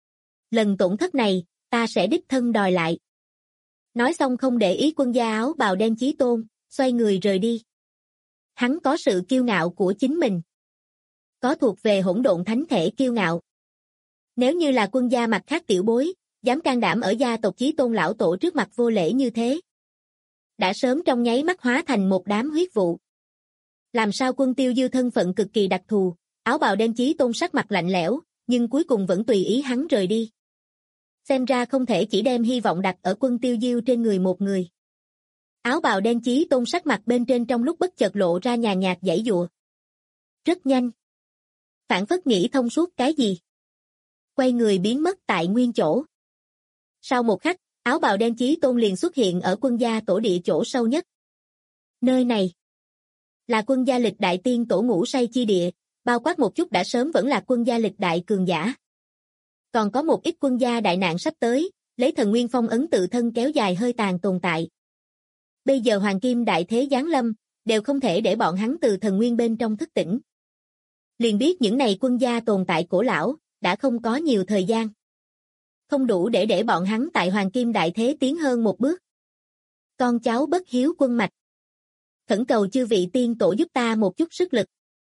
Lần tổn thất này, ta sẽ đích thân đòi lại. Nói xong không để ý quân gia áo bào đen chí tôn, xoay người rời đi. Hắn có sự kiêu ngạo của chính mình. Có thuộc về hỗn độn thánh thể kiêu ngạo. Nếu như là quân gia mặt khác tiểu bối, dám can đảm ở gia tộc chí tôn lão tổ trước mặt vô lễ như thế, đã sớm trong nháy mắt hóa thành một đám huyết vụ. Làm sao Quân Tiêu Diêu thân phận cực kỳ đặc thù, áo bào đen chí tôn sắc mặt lạnh lẽo, nhưng cuối cùng vẫn tùy ý hắn rời đi. Xem ra không thể chỉ đem hy vọng đặt ở Quân Tiêu Diêu trên người một người. Áo bào đen chí tôn sắc mặt bên trên trong lúc bất chợt lộ ra nhàn nhạt giãy giụa. Rất nhanh. Phản phất nghĩ thông suốt cái gì. Quay người biến mất tại nguyên chỗ. Sau một khắc, áo bào đen chí tôn liền xuất hiện ở quân gia tổ địa chỗ sâu nhất. Nơi này là quân gia lịch đại tiên tổ ngủ say chi địa, bao quát một chút đã sớm vẫn là quân gia lịch đại cường giả. Còn có một ít quân gia đại nạn sắp tới, lấy thần nguyên phong ấn tự thân kéo dài hơi tàn tồn tại. Bây giờ hoàng kim đại thế giáng lâm, đều không thể để bọn hắn từ thần nguyên bên trong thức tỉnh. Liền biết những này quân gia tồn tại cổ lão, đã không có nhiều thời gian. Không đủ để bọn hắn tại hoàng kim đại thế tiến hơn một bước. Con cháu bất hiếu quân mạch. Khẩn cầu chư vị tiên tổ giúp ta một chút sức lực.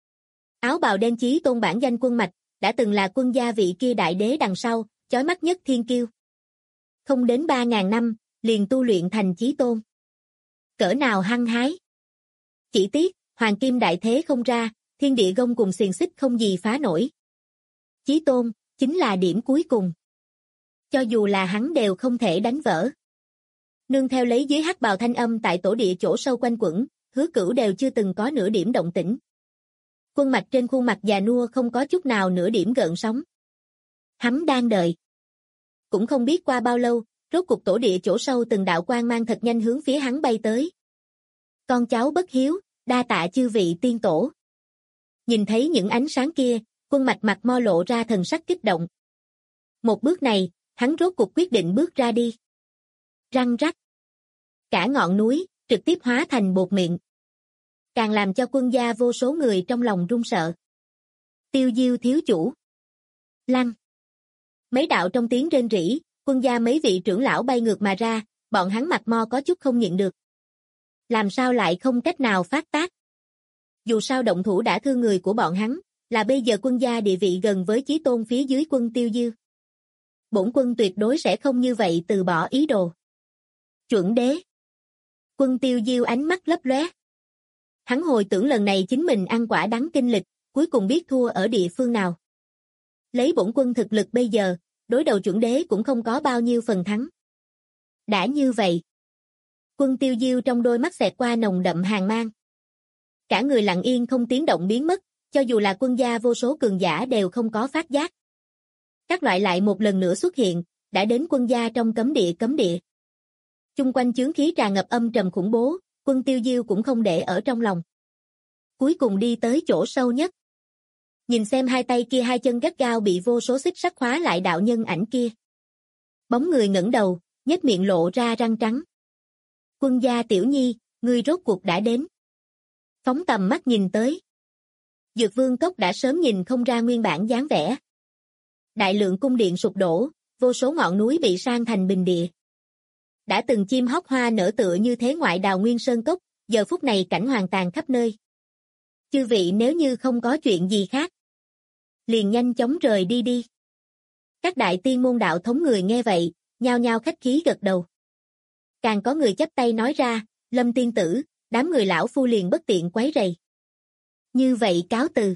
Áo bào đen chí tôn bản danh quân mạch, đã từng là quân gia vị kia đại đế đằng sau, chói mắt nhất thiên kiêu. Không đến 3.000 năm, liền tu luyện thành chí tôn. Cỡ nào hăng hái. Chỉ tiếc, hoàng kim đại thế không ra, thiên địa gông cùng xiềng xích không gì phá nổi. Chí tôn, chính là điểm cuối cùng. Cho dù là hắn đều không thể đánh vỡ. Nương theo lấy dưới hắc bào thanh âm tại tổ địa chỗ sâu quanh quẩn, Hứa Cửu đều chưa từng có nửa điểm động tĩnh. Quân mạch trên khuôn mặt già nua không có chút nào nửa điểm gợn sóng. Hắn đang đợi. Cũng không biết qua bao lâu, rốt cục tổ địa chỗ sâu từng đạo quang mang thật nhanh hướng phía hắn bay tới. Con cháu bất hiếu, đa tạ chư vị tiên tổ. Nhìn thấy những ánh sáng kia, quân mạch mặt mo lộ ra thần sắc kích động. Một bước này, hắn rốt cục quyết định bước ra đi. Răng rắc. Cả ngọn núi, trực tiếp hóa thành bột mịn. càng làm cho quân gia vô số người trong lòng run sợ. Tiêu Diêu thiếu chủ. Lăng. Mấy đạo trong tiếng rên rỉ, quân gia mấy vị trưởng lão bay ngược mà ra, bọn hắn mặt mo có chút không nhịn được. Làm sao lại không cách nào phát tác? Dù sao động thủ đã thương người của bọn hắn, là bây giờ quân gia địa vị gần với chí tôn phía dưới quân Tiêu Diêu. Bổn quân tuyệt đối sẽ không như vậy từ bỏ ý đồ. Chuẩn đế. Quân Tiêu Diêu ánh mắt lấp lóe. Hắn hồi tưởng lần này chính mình ăn quả đắng kinh lịch, cuối cùng biết thua ở địa phương nào. Lấy bổn quân thực lực bây giờ, đối đầu chuẩn đế cũng không có bao nhiêu phần thắng. Đã như vậy. Quân Tiêu Diêu trong đôi mắt xẹt qua nồng đậm hàn mang. Cả người lặng yên không tiếng động biến mất, cho dù là quân gia vô số cường giả đều không có phát giác. Các loại lại một lần nữa xuất hiện, đã đến quân gia trong cấm địa cấm địa. Chung quanh chướng khí tràn ngập âm trầm khủng bố, quân Tiêu Diêu cũng không để ở trong lòng. Cuối cùng đi tới chỗ sâu nhất. Nhìn xem hai tay kia hai chân gắt gao bị vô số xích sắt khóa lại đạo nhân ảnh kia. Bóng người ngẩng đầu, nhếch miệng lộ ra răng trắng. Quân gia tiểu nhi, ngươi rốt cuộc đã đến. Phóng tầm mắt nhìn tới. Dược Vương Cốc đã sớm nhìn không ra nguyên bản dáng vẻ. Đại lượng cung điện sụp đổ, vô số ngọn núi bị san thành bình địa. Đã từng chim hót hoa nở tựa như thế ngoại đào nguyên sơn cốc, giờ phút này cảnh hoàng tàn khắp nơi. Chư vị nếu như không có chuyện gì khác, liền nhanh chóng rời đi đi. Các đại tiên môn đạo thống người nghe vậy, nhao nhao khách khí gật đầu. Càng có người chắp tay nói ra, Lâm tiên tử, đám người lão phu liền bất tiện quấy rầy. Như vậy cáo từ.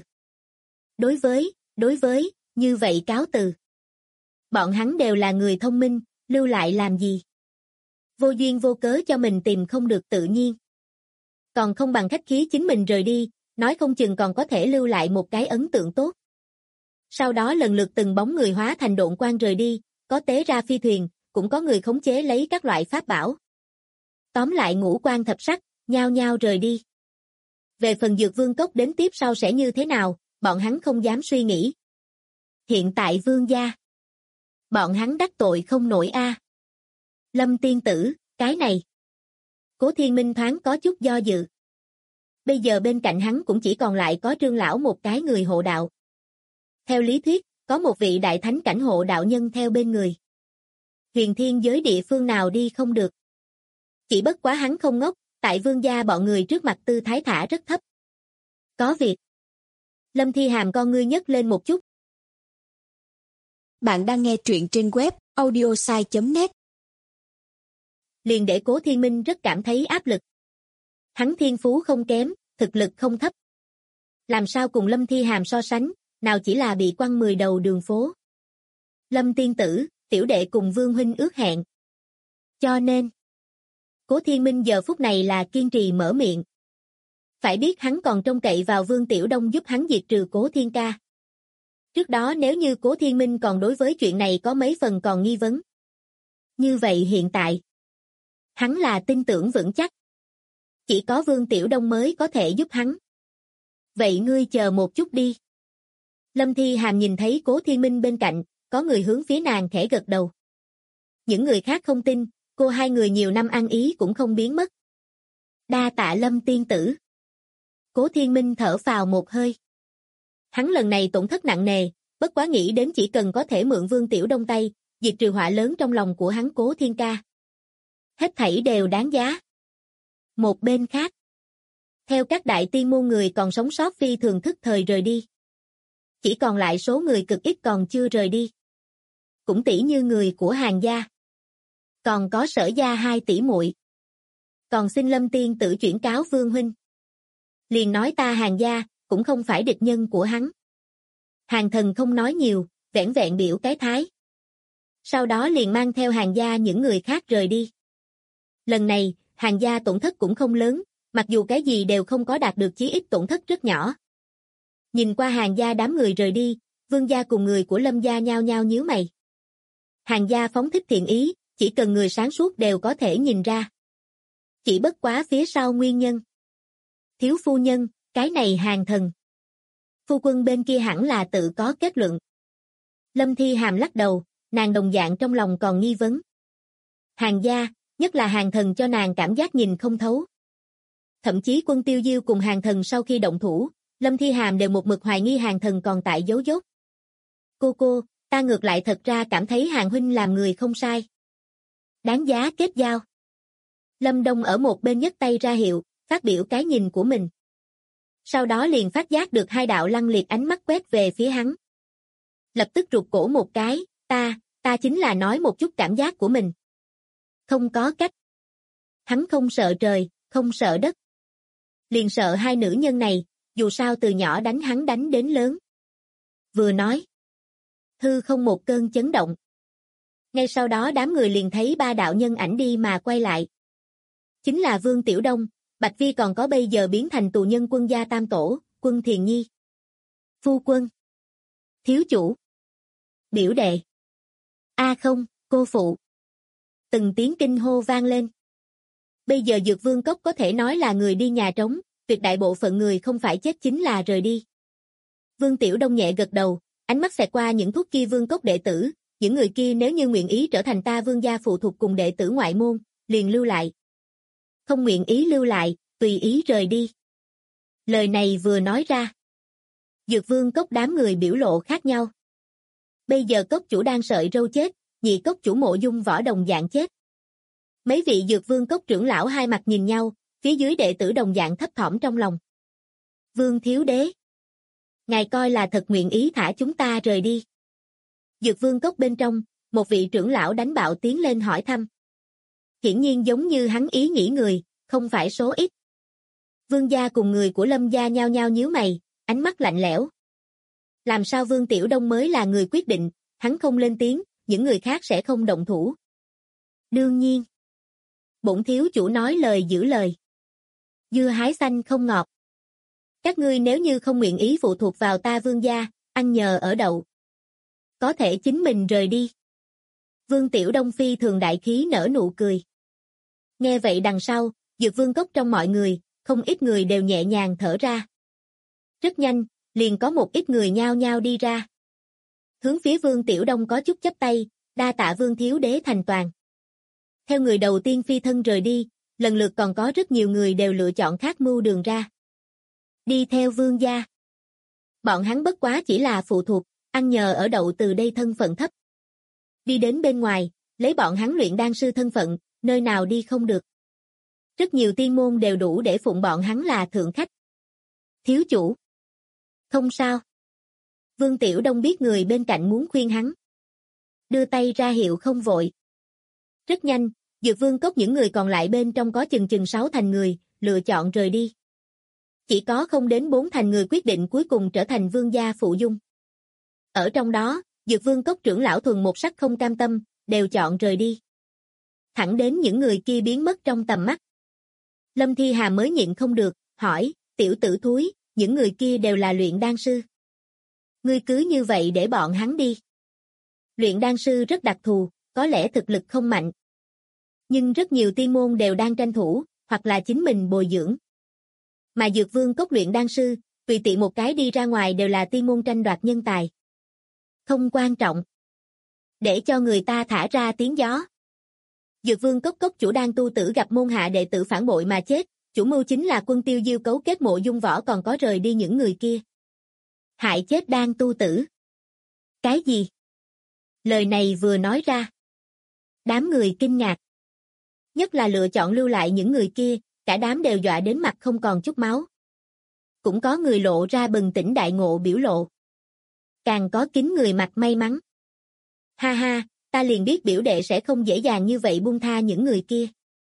Đối với, như vậy cáo từ. Bọn hắn đều là người thông minh, lưu lại làm gì? Vô duyên vô cớ cho mình tìm không được tự nhiên. Còn không bằng khách khí chính mình rời đi, nói không chừng còn có thể lưu lại một cái ấn tượng tốt. Sau đó lần lượt từng bóng người hóa thành độn quang rời đi, có tế ra phi thuyền, cũng có người khống chế lấy các loại pháp bảo. Tóm lại ngũ quan thập sắc, nhao nhao rời đi. Về phần Dược Vương Cốc đến tiếp sau sẽ như thế nào, bọn hắn không dám suy nghĩ. Hiện tại vương gia. Bọn hắn đắc tội không nổi a. Lâm tiên tử, cái này. Cố Thiên Minh thoáng có chút do dự. Bây giờ bên cạnh hắn cũng chỉ còn lại có Trương lão một cái người hộ đạo. Theo lý thuyết, có một vị đại thánh cảnh hộ đạo nhân theo bên người. Huyền thiên giới địa phương nào đi không được. Chỉ bất quá hắn không ngốc, tại vương gia bọn người trước mặt tư thái thả rất thấp. Có việc. Lâm Thi Hàm con ngươi nhấc lên một chút. Bạn đang nghe truyện trên web audiosai.net. Liền để Cố Thiên Minh rất cảm thấy áp lực. Hắn thiên phú không kém, thực lực không thấp. Làm sao cùng Lâm Thi Hàm so sánh, nào chỉ là bị quăng 10 đầu đường phố. Lâm tiên tử, tiểu đệ cùng Vương huynh ước hẹn. Cho nên, Cố Thiên Minh giờ phút này là kiên trì mở miệng. Phải biết hắn còn trông cậy vào Vương Tiểu Đông giúp hắn diệt trừ Cố Thiên Ca. Trước đó nếu như Cố Thiên Minh còn đối với chuyện này có mấy phần còn nghi vấn. Như vậy hiện tại, hắn là tin tưởng vững chắc. Chỉ có Vương Tiểu Đông mới có thể giúp hắn. Vậy ngươi chờ một chút đi. Lâm Thi Hàm nhìn thấy Cố Thiên Minh bên cạnh, có người hướng phía nàng khẽ gật đầu. Những người khác không tin, cô hai người nhiều năm ăn ý cũng không biến mất. Đa tạ Lâm tiên tử. Cố Thiên Minh thở phào một hơi. Hắn lần này tổn thất nặng nề, bất quá nghĩ đến chỉ cần có thể mượn Vương Tiểu Đông tay, diệt trừ họa lớn trong lòng của hắn Cố Thiên Ca. Hết thảy đều đáng giá. Một bên khác, theo các đại tiên môn người còn sống sót phi thường thức thời rời đi. Chỉ còn lại số người cực ít còn chưa rời đi. Cũng tỷ như người của Hàn gia. Còn có Sở gia 2 tỷ muội. Còn xin Lâm tiên tử chuyển cáo Vương huynh. Liền nói ta Hàn gia, cũng không phải địch nhân của hắn. Hàn thần không nói nhiều, vẻn vẹn biểu cái thái. Sau đó liền mang theo Hàn gia những người khác rời đi. Lần này, Hàn gia tổn thất cũng không lớn, mặc dù cái gì đều không có đạt được chí ít tổn thất rất nhỏ. Nhìn qua Hàn gia đám người rời đi, Vương gia cùng người của Lâm gia nhao nhao nhíu mày. Hàn gia phóng thích thiện ý, chỉ cần người sáng suốt đều có thể nhìn ra. Chỉ bất quá phía sau nguyên nhân. Thiếu phu nhân, cái này Hàn thần. Phu quân bên kia hẳn là tự có kết luận. Lâm Thi Hàm lắc đầu, nàng đồng dạng trong lòng còn nghi vấn. Hàn gia, nhất là Hàn thần cho nàng cảm giác nhìn không thấu. thậm chí Quân Tiêu Diêu cùng Hàn Thần sau khi động thủ, Lâm Thi Hàm đều một mực hoài nghi Hàn Thần còn tại giấu dốt. Cô, ta ngược lại thật ra cảm thấy Hàn huynh làm người không sai. Đáng giá kết giao. Lâm Đông ở một bên nhấc tay ra hiệu, phát biểu cái nhìn của mình. Sau đó liền phát giác được hai đạo lăng liệt ánh mắt quét về phía hắn. Lập tức rụt cổ một cái, ta chính là nói một chút cảm giác của mình. Không có cách. Hắn không sợ trời, không sợ đất. Liền sợ hai nữ nhân này, dù sao từ nhỏ đánh hắn đánh đến lớn. Vừa nói, hư không một cơn chấn động. Ngay sau đó đám người liền thấy ba đạo nhân ảnh đi mà quay lại. Chính là Vương Tiểu Đông, Bạch Vi còn có bây giờ biến thành tù nhân Quân gia tam tổ, Quân Thiền Nhi. Phu quân. Thiếu chủ. Biểu đệ. Không, cô phụ. Từng tiếng kinh hô vang lên. Bây giờ Dược Vương Cốc có thể nói là người đi nhà trống, tuyệt đại bộ phận người không phải chết chính là rời đi. Vương Tiểu Đông nhẹ gật đầu, ánh mắt xẹt qua những thuốc kia Vương Cốc đệ tử, những người kia nếu như nguyện ý trở thành ta Vương gia phụ thuộc cùng đệ tử ngoại môn, liền lưu lại. Không nguyện ý lưu lại, tùy ý rời đi. Lời này vừa nói ra. Dược Vương Cốc đám người biểu lộ khác nhau. Bây giờ cốc chủ đang sợi râu chết, nhị cốc chủ Mộ Dung Võ đồng dạng chết. Mấy vị Dược Vương Cốc trưởng lão hai mặt nhìn nhau, phía dưới đệ tử đồng dạng thấp thỏm trong lòng. Vương thiếu đế. Ngài coi là thật nguyện ý thả chúng ta rời đi. Dược Vương Cốc bên trong, một vị trưởng lão đánh bạo tiến lên hỏi thăm. Hiển nhiên giống như hắn ý nghĩ người, không phải số ít. Vương gia cùng người của Lâm gia nhao nhao nhíu mày, ánh mắt lạnh lẽo. Làm sao Vương Tiểu Đông mới là người quyết định, hắn không lên tiếng, những người khác sẽ không động thủ. Đương nhiên. Bổn thiếu chủ nói lời giữ lời. Dưa hái xanh không ngọt. Các ngươi nếu như không nguyện ý phụ thuộc vào ta Vương gia, ăn nhờ ở đậu. Có thể chính mình rời đi. Vương Tiểu Đông phi thường đại khí nở nụ cười. Nghe vậy đằng sau, Dược Vương Cốc trong mọi người, không ít người đều nhẹ nhàng thở ra. Rất nhanh, liền có một ít người nhao nhao đi ra. Hướng phía Vương Tiểu Đông có chút chắp tay, đa tạ Vương thiếu đế thành toàn. Theo người đầu tiên phi thân rời đi, lần lượt còn có rất nhiều người đều lựa chọn khác mưu đường ra. Đi theo Vương gia. Bọn hắn bất quá chỉ là phụ thuộc, ăn nhờ ở đậu từ đây thân phận thấp. Đi đến bên ngoài, lấy bọn hắn luyện đan sư thân phận, nơi nào đi không được. Rất nhiều tiên môn đều đủ để phụng bọn hắn là thượng khách. Thiếu chủ. Không sao. Vương Tiểu Đông biết người bên cạnh muốn khuyên hắn. Đưa tay ra hiệu không vội. Rất nhanh, Dược Vương Cốc những người còn lại bên trong có chừng 6 thành người, lựa chọn rời đi. Chỉ có không đến 4 thành người quyết định cuối cùng trở thành vương gia phụ dung. Ở trong đó, Dược Vương Cốc trưởng lão thuần một sắc không cam tâm, đều chọn rời đi. Thẳng đến những người kia biến mất trong tầm mắt. Lâm Thi Hà mới nhịn không được, hỏi, tiểu tử thúi, những người kia đều là luyện đan sư. Ngươi cứ như vậy để bọn hắn đi. Luyện đan sư rất đặc thù, có lẽ thực lực không mạnh. Nhưng rất nhiều tiên môn đều đang tranh thủ, hoặc là chính mình bồi dưỡng. Mà Dược Vương Cốc luyện đan sư, tùy tiện một cái đi ra ngoài đều là tiên môn tranh đoạt nhân tài. Không quan trọng. Để cho người ta thả ra tiếng gió. Dược Vương Cốc cốc chủ đang tu tử gặp môn hạ đệ tử phản bội mà chết, chủ mưu chính là Quân Tiêu Diêu cấu kết Mộ Dung Võ còn có rời đi những người kia. Hại chết đang tu tử. Cái gì? Lời này vừa nói ra. Đám người kinh ngạc. Nhất là lựa chọn lưu lại những người kia, cả đám đều dọa đến mặt không còn chút máu. Cũng có người lộ ra bừng tỉnh đại ngộ biểu lộ. Càng có kín người mặt may mắn. Ha ha, ta liền biết biểu đệ sẽ không dễ dàng như vậy buông tha những người kia.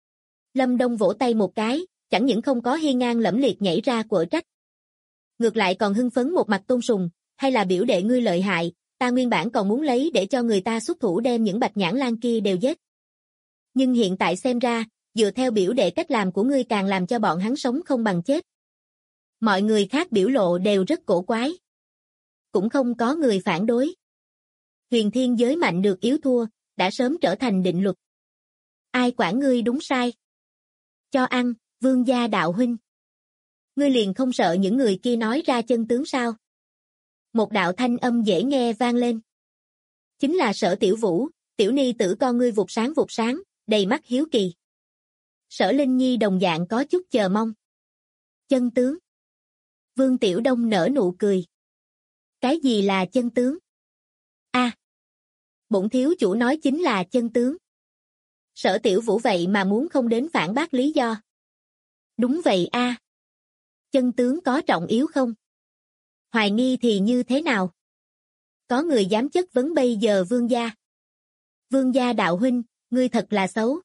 Lâm Đông vỗ tay một cái, chẳng những không có hiên ngang lẫm liệt nhảy ra quở trách. Ngược lại còn hưng phấn một mặt tôn sùng, hay là biểu đệ ngươi lợi hại, ta nguyên bản còn muốn lấy để cho người ta xuất thủ đem những bạch nhãn lang kia đều giết. Nhưng hiện tại xem ra, dựa theo biểu đệ cách làm của ngươi càng làm cho bọn hắn sống không bằng chết. Mọi người khác biểu lộ đều rất cổ quái. Cũng không có người phản đối. Huyền thiên giới mạnh được yếu thua, đã sớm trở thành định luật. Ai quản ngươi đúng sai? Cho ăn, vương gia đạo huynh. Ngươi liền không sợ những người kia nói ra chân tướng sao? Một đạo thanh âm dễ nghe vang lên. Chính là Sở Tiểu Vũ, tiểu ni tử con ngươi vụt sáng, đầy mắt hiếu kỳ. Sở Linh Nhi đồng dạng có chút chờ mong. Chân tướng. Vương Tiểu Đông nở nụ cười. Cái gì là chân tướng? Bổn thiếu chủ nói chính là chân tướng. Sở Tiểu Vũ vậy mà muốn không đến phản bác lý do. Đúng vậy Chân tướng có trọng yếu không? Hoài nghi thì như thế nào? Có người dám chất vấn bây giờ Vương gia. Vương gia đạo huynh, ngươi thật là xấu.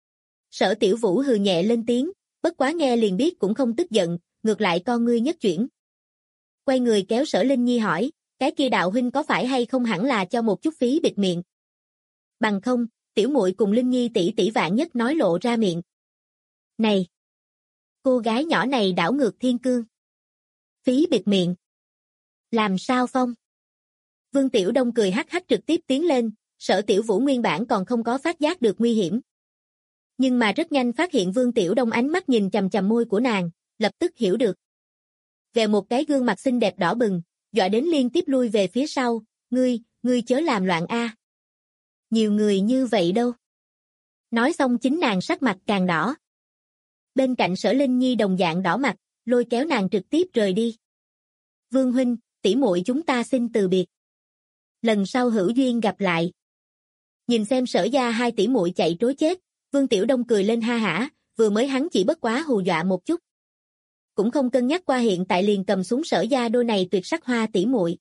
Sở Tiểu Vũ hừ nhẹ lên tiếng, bất quá nghe liền biết cũng không tức giận, ngược lại con ngươi nhất chuyển. Quay người kéo Sở Linh Nhi hỏi, cái kia đạo huynh có phải hay không hẳn là cho một chút phí bịt miệng. Bằng không, tiểu muội cùng Linh Nhi tỷ tỷ vạn nhất nói lộ ra miệng. Này! Cô gái nhỏ này đảo ngược thiên cương. Phí bịt miệng. Làm sao phong? Vương Tiểu Đông cười hắc hắc trực tiếp tiến lên, Sở Tiểu Vũ nguyên bản còn không có phát giác được nguy hiểm. Nhưng mà rất nhanh phát hiện Vương Tiểu Đông ánh mắt nhìn chằm chằm môi của nàng, lập tức hiểu được. Về một cái gương mặt xinh đẹp đỏ bừng, dọa đến liên tiếp lui về phía sau, ngươi chớ làm loạn Nhiều người như vậy đâu. Nói xong chính nàng sắc mặt càng đỏ. Bên cạnh Sở Linh Nhi đồng dạng đỏ mặt, lôi kéo nàng trực tiếp rời đi. Vương huynh, tỷ muội chúng ta xin từ biệt. Lần sau hữu duyên gặp lại. Nhìn xem Sở gia hai tỷ muội chạy trối chết, Vương Tiểu Đông cười lên ha hả, vừa mới hắn chỉ bất quá hù dọa một chút. Cũng không cân nhắc qua hiện tại liền cầm xuống Sở gia đôi này tuyệt sắc hoa tỷ muội.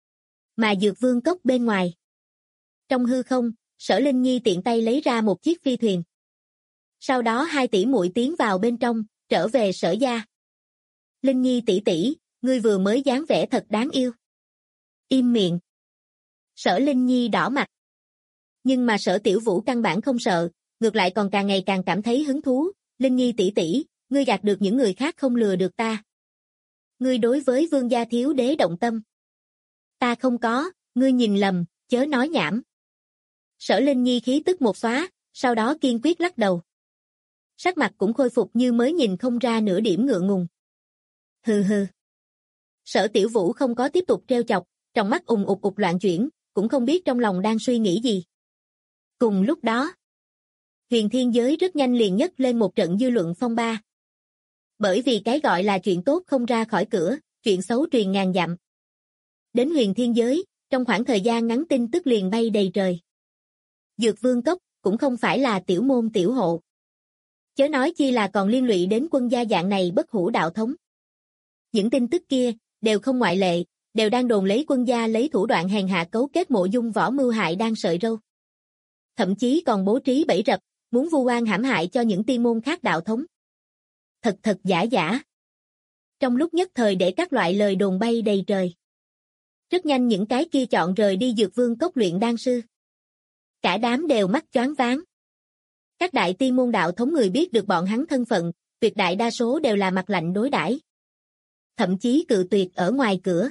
Mà Dược Vương cốc bên ngoài. Trong hư không, Sở Linh Nhi tiện tay lấy ra một chiếc phi thuyền. Sau đó hai tỷ muội tiến vào bên trong, trở về Sở gia. Linh Nhi tỷ tỷ, ngươi vừa mới dáng vẻ thật đáng yêu. Im miệng. Sở Linh Nhi đỏ mặt. Nhưng mà Sở Tiểu Vũ căn bản không sợ, ngược lại còn càng ngày càng cảm thấy hứng thú. Linh Nhi tỷ tỷ, ngươi gạt được những người khác không lừa được ta. Ngươi đối với Vương gia thiếu đế động tâm. Ta không có, ngươi nhìn lầm, chớ nói nhảm. Sở Linh Nhi khí tức một xóa, sau đó kiên quyết lắc đầu. Sắc mặt cũng khôi phục như mới nhìn không ra nửa điểm ngượng ngùng. Hừ hừ. Sở Tiểu Vũ không có tiếp tục trêu chọc, trong mắt ục loạn chuyển, cũng không biết trong lòng đang suy nghĩ gì. Cùng lúc đó, huyền thiên giới rất nhanh liền nhấc lên một trận dư luận phong ba. Bởi vì cái gọi là chuyện tốt không ra khỏi cửa, chuyện xấu truyền ngàn dặm. Đến huyền thiên giới, trong khoảng thời gian ngắn tin tức liền bay đầy trời. Dược Vương cốc cũng không phải là tiểu môn tiểu hộ. Chớ nói chi là còn liên lụy đến quân gia dạng này bất hủ đạo thống. Những tin tức kia, đều không ngoại lệ, đều đang đồn lấy quân gia lấy thủ đoạn hèn hạ cấu kết Mộ Dung Võ mưu hại đang sợi râu. Thậm chí còn bố trí bẫy rập, muốn vu oan hãm hại cho những tiên môn khác đạo thống. Thật giả. Trong lúc nhất thời để các loại lời đồn bay đầy trời. Rất nhanh những cái kia chọn rời đi Dược Vương cốc luyện đan sư. Cả đám đều mắt choáng váng. Các đại tiên môn đạo thống người biết được bọn hắn thân phận, tuyệt đại đa số đều là mặt lạnh đối đãi, thậm chí cự tuyệt ở ngoài cửa.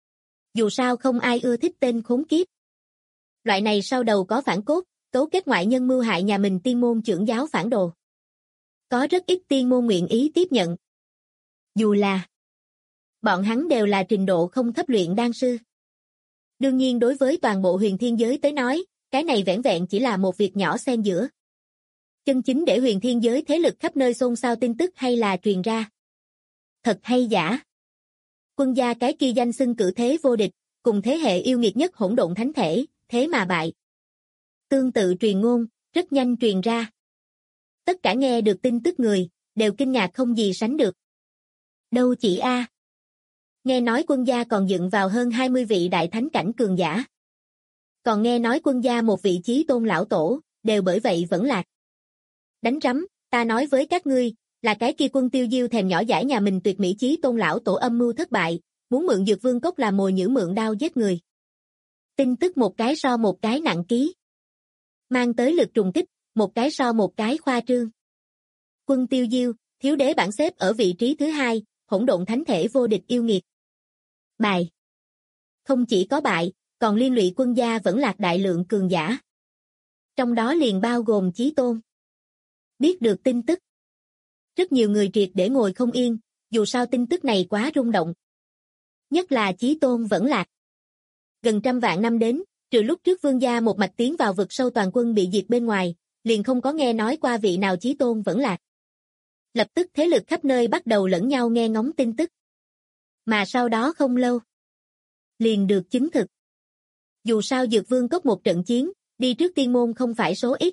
Dù sao không ai ưa thích tên khốn kiếp. Loại này sau đầu có phản cốt, cấu kết ngoại nhân mưu hại nhà mình tiên môn trưởng giáo phản đồ. Có rất ít tiên môn nguyện ý tiếp nhận. Dù là bọn hắn đều là trình độ không thấp luyện đan sư. Đương nhiên đối với toàn bộ huyền thiên giới tới nói, cái này vẻn vẹn chỉ là một việc nhỏ xen giữa. Chân chính để huyền thiên giới thế lực khắp nơi xôn xao tin tức hay là truyền ra. Thật hay giả? Quân gia cái kia danh xưng cử thế vô địch, cùng thế hệ yêu nghiệt nhất hỗn độn thánh thể, thế mà bại. Tương tự truyền ngôn, rất nhanh truyền ra. Tất cả nghe được tin tức người, đều kinh ngạc không gì sánh được. Đâu chỉ nghe nói quân gia còn dựng vào hơn 20 vị đại thánh cảnh cường giả. Còn nghe nói quân gia một vị chí tôn lão tổ, đều bởi vậy vẫn lạc. Đánh rắm, ta nói với các ngươi, là cái kia Quân Tiêu Diêu thèm nhỏ dãi nhà mình tuyệt mỹ chí tôn lão tổ âm mưu thất bại, muốn mượn Dược Vương cốc làm mồi nhử mượn đao giết người. Tin tức một cái so một cái nặng ký. Mang tới lực trùng kích, một cái so một cái khoa trương. Quân Tiêu Diêu, thiếu đế bảng xếp ở vị trí thứ 2, hỗn độn thánh thể vô địch yêu nghiệt. Bài. Không chỉ có bại, còn liên lụy quân gia vẫn lạc đại lượng cường giả. Trong đó liền bao gồm chí tôn. Biết được tin tức. Rất nhiều người triệt để ngồi không yên, dù sao tin tức này quá rung động. Nhất là chí tôn vẫn lạc. Gần trăm vạn năm đến, trừ lúc trước vương gia một mạch tiến vào vực sâu toàn quân bị diệt bên ngoài, liền không có nghe nói qua vị nào chí tôn vẫn lạc. Lập tức thế lực khắp nơi bắt đầu lẫn nhau nghe ngóng tin tức. Mà sau đó không lâu, liền được chứng thực. Dù sao Dược Vương Cốc một trận chiến, đi trước tiên môn không phải số ít.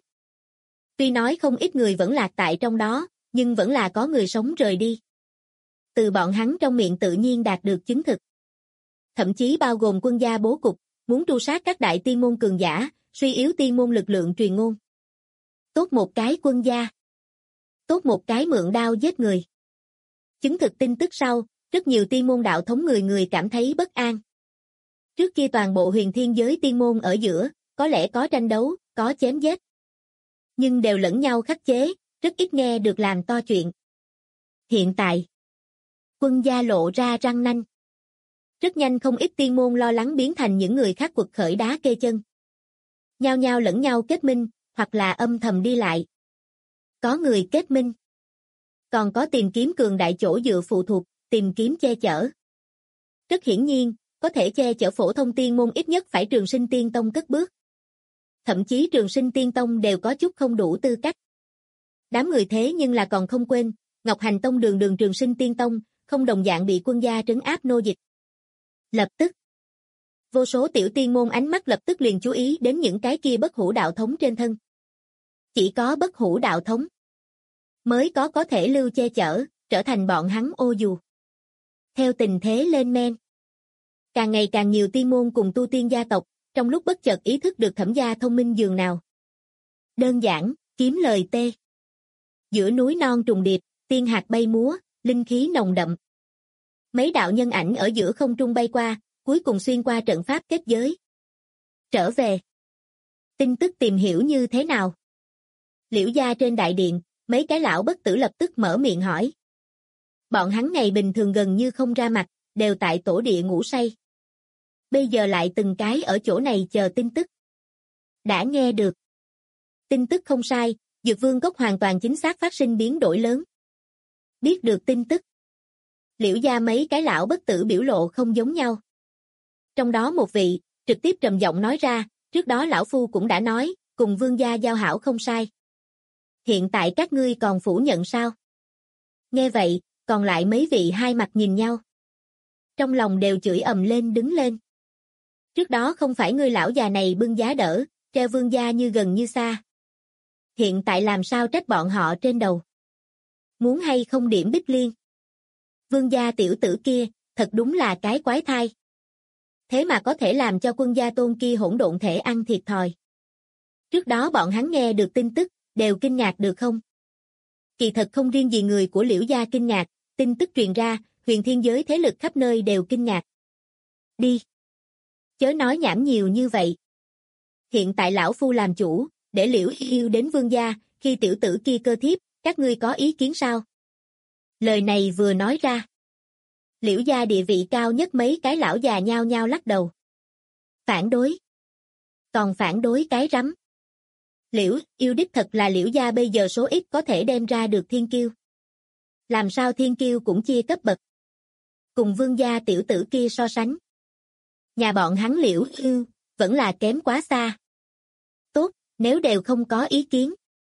Tuy nói không ít người vẫn lạc tại trong đó, nhưng vẫn là có người sống rời đi. Từ bọn hắn trong miệng tự nhiên đạt được chứng thực. Thậm chí bao gồm quân gia bố cục, muốn tru sát các đại tiên môn cường giả, suy yếu tiên môn lực lượng truyền ngôn. Tốt một cái quân gia. Tốt một cái mượn đao giết người. Chứng thực tin tức sau, rất nhiều tiên môn đạo thống người cảm thấy bất an. Trước kia toàn bộ huyền thiên giới tiên môn ở giữa, có lẽ có tranh đấu, có chém giết. Nhưng đều lẫn nhau khắc chế, rất ít nghe được làm to chuyện. Hiện tại, quân gia lộ ra răng nanh. Rất nhanh không ít tiên môn lo lắng biến thành những người khác quật khởi đá kê chân. Nhao nhao lẫn nhau kết minh, hoặc là âm thầm đi lại. Có người kết minh. Còn có tìm kiếm cường đại chỗ dựa phụ thuộc, tìm kiếm che chở. Rất hiển nhiên, có thể che chở phổ thông tiên môn ít nhất phải Trường Sinh Tiên Tông cất bước. Thậm chí Trường Sinh Tiên Tông đều có chút không đủ tư cách. Đám người thế nhưng là còn không quên, Ngọc Hành Tông đường Trường Sinh Tiên Tông, không đồng dạng bị quân gia trấn áp nô dịch. Lập tức, vô số tiểu tiên môn ánh mắt lập tức liền chú ý đến những cái kia bất hủ đạo thống trên thân. Chỉ có bất hủ đạo thống mới có thể lưu che chở, trở thành bọn hắn ô dù. Theo tình thế lên men, càng ngày càng nhiều tiên môn cùng tu tiên gia tộc, trong lúc bất chợt ý thức được Thẩm gia thông minh dường nào. Đơn giản, kiếm lời tê. Giữa núi non trùng điệp, tiên hạt bay múa, linh khí nồng đậm. Mấy đạo nhân ảnh ở giữa không trung bay qua, cuối cùng xuyên qua trận pháp kết giới. Trở về. Tin tức tìm hiểu như thế nào? Liễu gia trên đại điện, mấy cái lão bất tử lập tức mở miệng hỏi. Bọn hắn ngày bình thường gần như không ra mặt, đều tại tổ địa ngủ say. Bây giờ lại từng cái ở chỗ này chờ tin tức. Đã nghe được. Tin tức không sai, Dược Vương Cốc hoàn toàn chính xác phát sinh biến đổi lớn. Biết được tin tức. Liễu gia mấy cái lão bất tử biểu lộ không giống nhau. Trong đó một vị, trực tiếp trầm giọng nói ra, trước đó lão phu cũng đã nói, cùng Vương gia giao hảo không sai. Hiện tại các ngươi còn phủ nhận sao? Nghe vậy, còn lại mấy vị hai mặt nhìn nhau. Trong lòng đều chửi ầm lên đứng lên. Trước đó không phải ngươi lão già này bưng giá đỡ, treo Vương gia như gần như xa. Hiện tại làm sao trách bọn họ trên đầu? Muốn hay không điểm Bích Liên? Vương gia tiểu tử kia, thật đúng là cái quái thai. Thế mà có thể làm cho quân gia tôn kia hỗn độn thể ăn thiệt thòi. Trước đó bọn hắn nghe được tin tức, đều kinh ngạc được không? Kỳ thật không riêng gì người của Liễu gia kinh ngạc, tin tức truyền ra, huyền thiên giới thế lực khắp nơi đều kinh ngạc. Đi! Chớ nói nhảm nhiều như vậy. Hiện tại lão phu làm chủ, để Liễu yêu đến Vương gia, khi tiểu tử kia cơ thiếp, các ngươi có ý kiến sao? Lời này vừa nói ra. Liễu gia địa vị cao nhất mấy cái lão già nhao nhao lắc đầu. Phản đối. Còn phản đối cái rắm. Liễu yêu đích thật là Liễu gia bây giờ số ít có thể đem ra được thiên kiêu. Làm sao thiên kiêu cũng chia cấp bậc. Cùng Vương gia tiểu tử kia so sánh. Nhà bọn hắn Liễu yêu, vẫn là kém quá xa. Tốt, nếu đều không có ý kiến.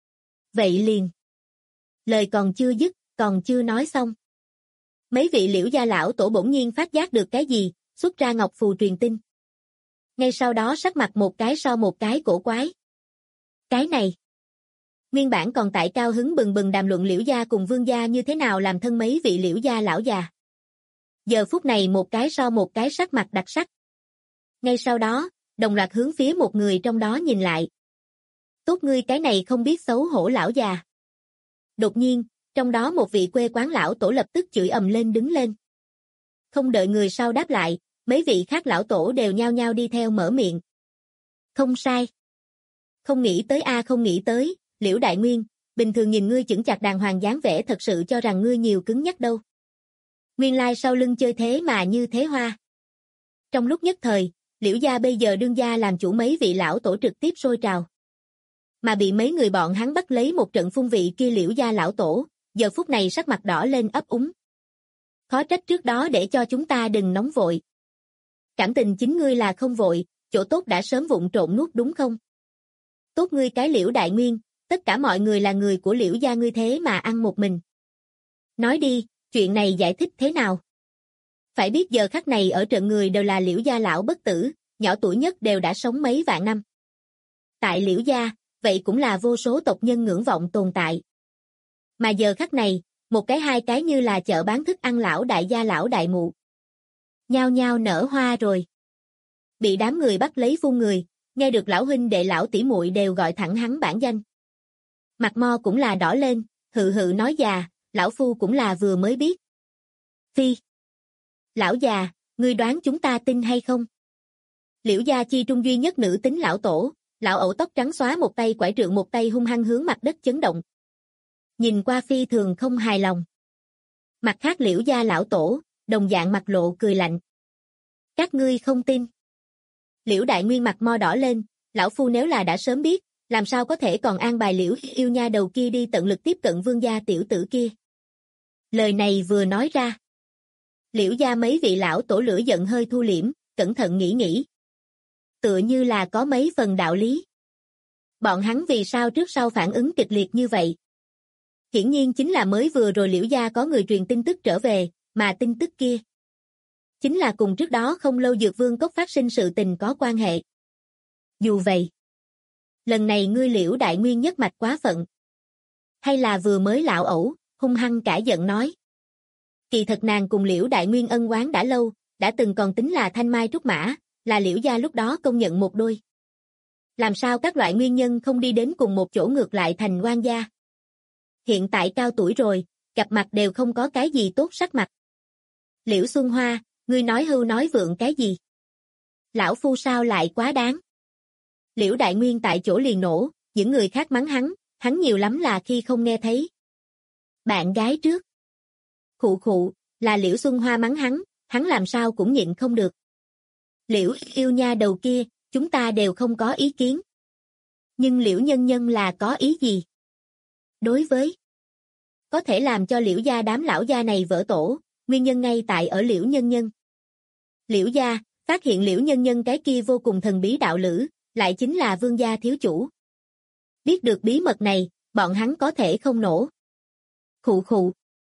Vậy liền. Lời còn chưa dứt, còn chưa nói xong. Mấy vị Liễu gia lão tổ bỗng nhiên phát giác được cái gì, xuất ra ngọc phù truyền tin. Ngay sau đó sắc mặt một cái so một cái cổ quái. Cái này. Nguyên bản còn tại cao hứng bừng bừng đàm luận Liễu gia cùng Vương gia như thế nào làm thân mấy vị Liễu gia lão già. Giờ phút này một cái so một cái sắc mặt đặc sắc. Ngay sau đó, đồng loạt hướng phía một người trong đó nhìn lại. Tốt ngươi cái này không biết xấu hổ lão già. Đột nhiên, trong đó một vị quê quán lão tổ lập tức chửi ầm lên đứng lên. Không đợi người sau đáp lại, mấy vị khác lão tổ đều nhao nhao đi theo mở miệng. Không sai. Không nghĩ tới không nghĩ tới, Liễu Đại Nguyên, bình thường nhìn ngươi chững chạc đàng hoàng dáng vẻ thật sự cho rằng ngươi nhiều cứng nhắc đâu. Nguyên lai sau lưng chơi thế mà như thế hoa. Trong lúc nhất thời, Liễu gia bây giờ đương gia làm chủ mấy vị lão tổ trực tiếp sôi trào. Mà bị mấy người bọn hắn bắt lấy một trận phun vị kia Liễu gia lão tổ, giờ phút này sắc mặt đỏ lên ấp úng. Khó trách trước đó để cho chúng ta đừng nóng vội. Cảm tình chính ngươi là không vội, chỗ tốt đã sớm vụng trộn nuốt đúng không? Tốt ngươi cái Liễu Đại Nguyên, tất cả mọi người là người của Liễu gia ngươi thế mà ăn một mình. Nói đi, chuyện này giải thích thế nào? Phải biết giờ khắc này ở trận người đều là Liễu gia lão bất tử, nhỏ tuổi nhất đều đã sống mấy vạn năm. Tại Liễu gia, vậy cũng là vô số tộc nhân ngưỡng vọng tồn tại. Mà giờ khắc này, một cái hai cái như là chợ bán thức ăn lão đại gia lão đại mụ. Nhao nhao nở hoa rồi. Bị đám người bắt lấy phun người, nghe được lão huynh đệ lão tỷ muội đều gọi thẳng hắn bản danh. Mặt mo cũng là đỏ lên, hự hự nói già, lão phu cũng là vừa mới biết. Phi. Lão già, ngươi đoán chúng ta tin hay không? Liễu gia chi trung duy nhất nữ tính lão tổ, lão ẩu tóc trắng xóa một tay quải trượng một tay hung hăng hướng mặt đất chấn động. Nhìn qua phi thường không hài lòng. Mặt khác Liễu gia lão tổ, đồng dạng mặt lộ cười lạnh. Các ngươi không tin. Liễu Đại Nguyên mặt mo đỏ lên, lão phu nếu là đã sớm biết, làm sao có thể còn an bài Liễu yêu nha đầu kia đi tận lực tiếp cận vương gia tiểu tử kia. Lời này vừa nói ra. Liễu gia mấy vị lão tổ lửa giận hơi thu liễm, cẩn thận nghĩ. Tựa như là có mấy phần đạo lý. Bọn hắn vì sao trước sau phản ứng kịch liệt như vậy? Hiển nhiên chính là mới vừa rồi Liễu gia có người truyền tin tức trở về, mà tin tức kia chính là cùng trước đó không lâu Dược Vương Cốc phát sinh sự tình có quan hệ. Dù vậy, lần này ngươi Liễu Đại Nguyên nhất mạch quá phận. Hay là vừa mới lão ẩu, hung hăng cả giận nói. Kỳ thật nàng cùng Liễu Đại Nguyên ân oán đã lâu, đã từng còn tính là thanh mai trúc mã, là Liễu gia lúc đó công nhận một đôi. Làm sao các loại nguyên nhân không đi đến cùng một chỗ ngược lại thành oan gia? Hiện tại cao tuổi rồi, gặp mặt đều không có cái gì tốt sắc mặt. Liễu Xuân Hoa, ngươi nói hưu nói vượng cái gì? Lão phu sao lại quá đáng? Liễu Đại Nguyên tại chỗ liền nổ, những người khác mắng hắn nhiều lắm là khi không nghe thấy. Bạn gái trước. Khụ khụ, là Liễu Xuân Hoa mắng hắn làm sao cũng nhịn không được. Liễu yêu nha đầu kia, chúng ta đều không có ý kiến. Nhưng Liễu nhân nhân là có ý gì? Đối với có thể làm cho Liễu gia đám lão gia này vỡ tổ, nguyên nhân ngay tại ở Liễu nhân nhân. Liễu gia, phát hiện Liễu nhân nhân cái kia vô cùng thần bí đạo lữ, lại chính là vương gia thiếu chủ. Biết được bí mật này, bọn hắn có thể không nổ. Khụ khụ.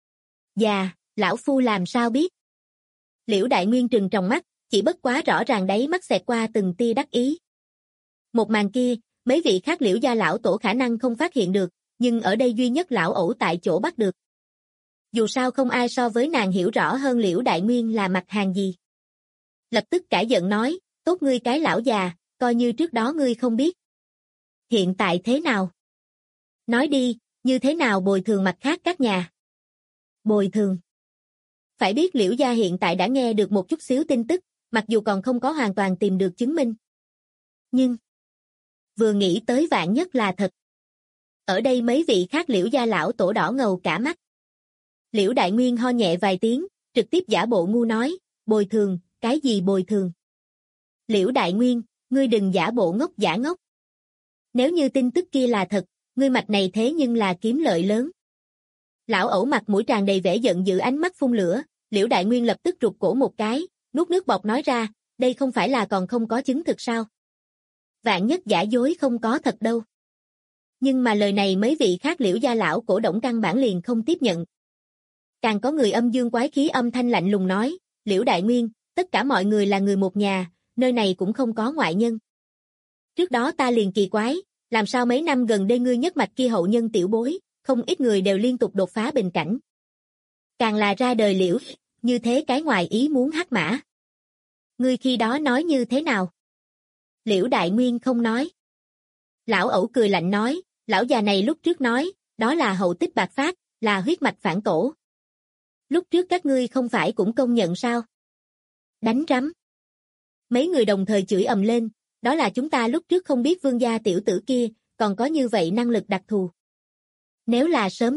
Dạ, lão phu làm sao biết? Liễu Đại Nguyên trừng tròng mắt, chỉ bất quá rõ ràng đáy mắt xẹt qua từng tia đắc ý. Một màn kia, mấy vị khác Liễu gia lão tổ khả năng không phát hiện được, nhưng ở đây duy nhất lão ẩu tại chỗ bắt được. Dù sao không ai so với nàng hiểu rõ hơn Liễu Đại Nguyên là mặt hàng gì. Lập tức cả giận nói, tốt ngươi cái lão già, coi như trước đó ngươi không biết. Hiện tại thế nào? Nói đi, như thế nào bồi thường mặt khác các nhà? Bồi thường. Phải biết Liễu gia hiện tại đã nghe được một chút xíu tin tức, mặc dù còn không có hoàn toàn tìm được chứng minh. Nhưng, vừa nghĩ tới vạn nhất là thật. Ở đây mấy vị khác Liễu gia lão tổ đỏ ngầu cả mắt. Liễu Đại Nguyên ho nhẹ vài tiếng, trực tiếp giả bộ ngu nói, bồi thường, cái gì bồi thường? Liễu Đại Nguyên, ngươi đừng giả bộ ngốc giả ngốc. Nếu như tin tức kia là thật, ngươi mạch này thế nhưng là kiếm lợi lớn. Lão ẩu mặt mũi tràn đầy vẻ giận dữ ánh mắt phun lửa, Liễu Đại Nguyên lập tức rụt cổ một cái, nuốt nước bọt nói ra, đây không phải là còn không có chứng thực sao? Vạn nhất giả dối không có thật đâu. Nhưng mà lời này mấy vị khác Liễu gia lão cổ động căn bản liền không tiếp nhận. Càng có người âm dương quái khí âm thanh lạnh lùng nói, Liễu Đại Nguyên, tất cả mọi người là người một nhà, nơi này cũng không có ngoại nhân. Trước đó ta liền kỳ quái, làm sao mấy năm gần đây ngươi nhất mạch kia hậu nhân tiểu bối, không ít người đều liên tục đột phá bình cảnh. Càng là ra đời Liễu, như thế cái ngoài ý muốn hắc mã. Ngươi khi đó nói như thế nào? Liễu Đại Nguyên không nói. Lão ẩu cười lạnh nói, lão già này lúc trước nói, đó là hậu tích bạc phát, là huyết mạch phản tổ. Lúc trước các ngươi không phải cũng công nhận sao? Đánh rắm. Mấy người đồng thời chửi ầm lên, đó là chúng ta lúc trước không biết vương gia tiểu tử kia, còn có như vậy năng lực đặc thù. Nếu là sớm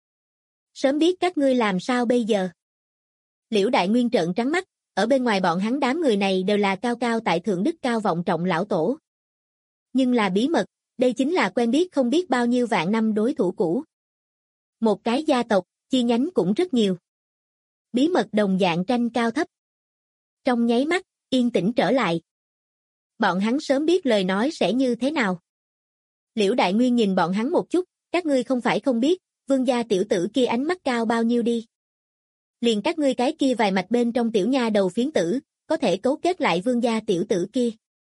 biết các ngươi làm sao bây giờ? Liễu Đại Nguyên trợn trắng mắt, ở bên ngoài bọn hắn đám người này đều là cao cao tại thượng đức cao vọng trọng lão tổ. Nhưng là bí mật, đây chính là quen biết không biết bao nhiêu vạn năm đối thủ cũ. Một cái gia tộc, chi nhánh cũng rất nhiều. Bí mật đồng dạng tranh cao thấp. Trong nháy mắt, yên tĩnh trở lại. Bọn hắn sớm biết lời nói sẽ như thế nào. Liễu Đại Nguyên nhìn bọn hắn một chút, các ngươi không phải không biết, vương gia tiểu tử kia ánh mắt cao bao nhiêu đi. Liền các ngươi cái kia vài mạch bên trong tiểu nha đầu phiến tử, có thể cấu kết lại vương gia tiểu tử kia.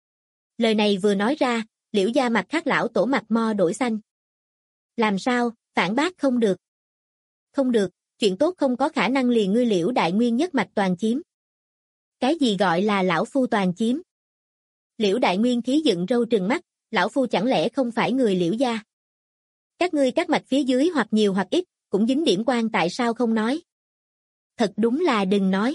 Lời này vừa nói ra, Liễu gia mặt khác lão tổ mặt mo đổi xanh. Làm sao, phản bác không được. Không được, chuyện tốt không có khả năng liền ngươi Liễu Đại Nguyên nhất mạch toàn chiếm. Cái gì gọi là lão phu toàn chiếm? Liễu Đại Nguyên khí giận râu trừng mắt, lão phu chẳng lẽ không phải người Liễu gia? Các ngươi các mạch phía dưới hoặc nhiều hoặc ít, cũng dính điểm quan tại sao không nói? Thật đúng là đừng nói.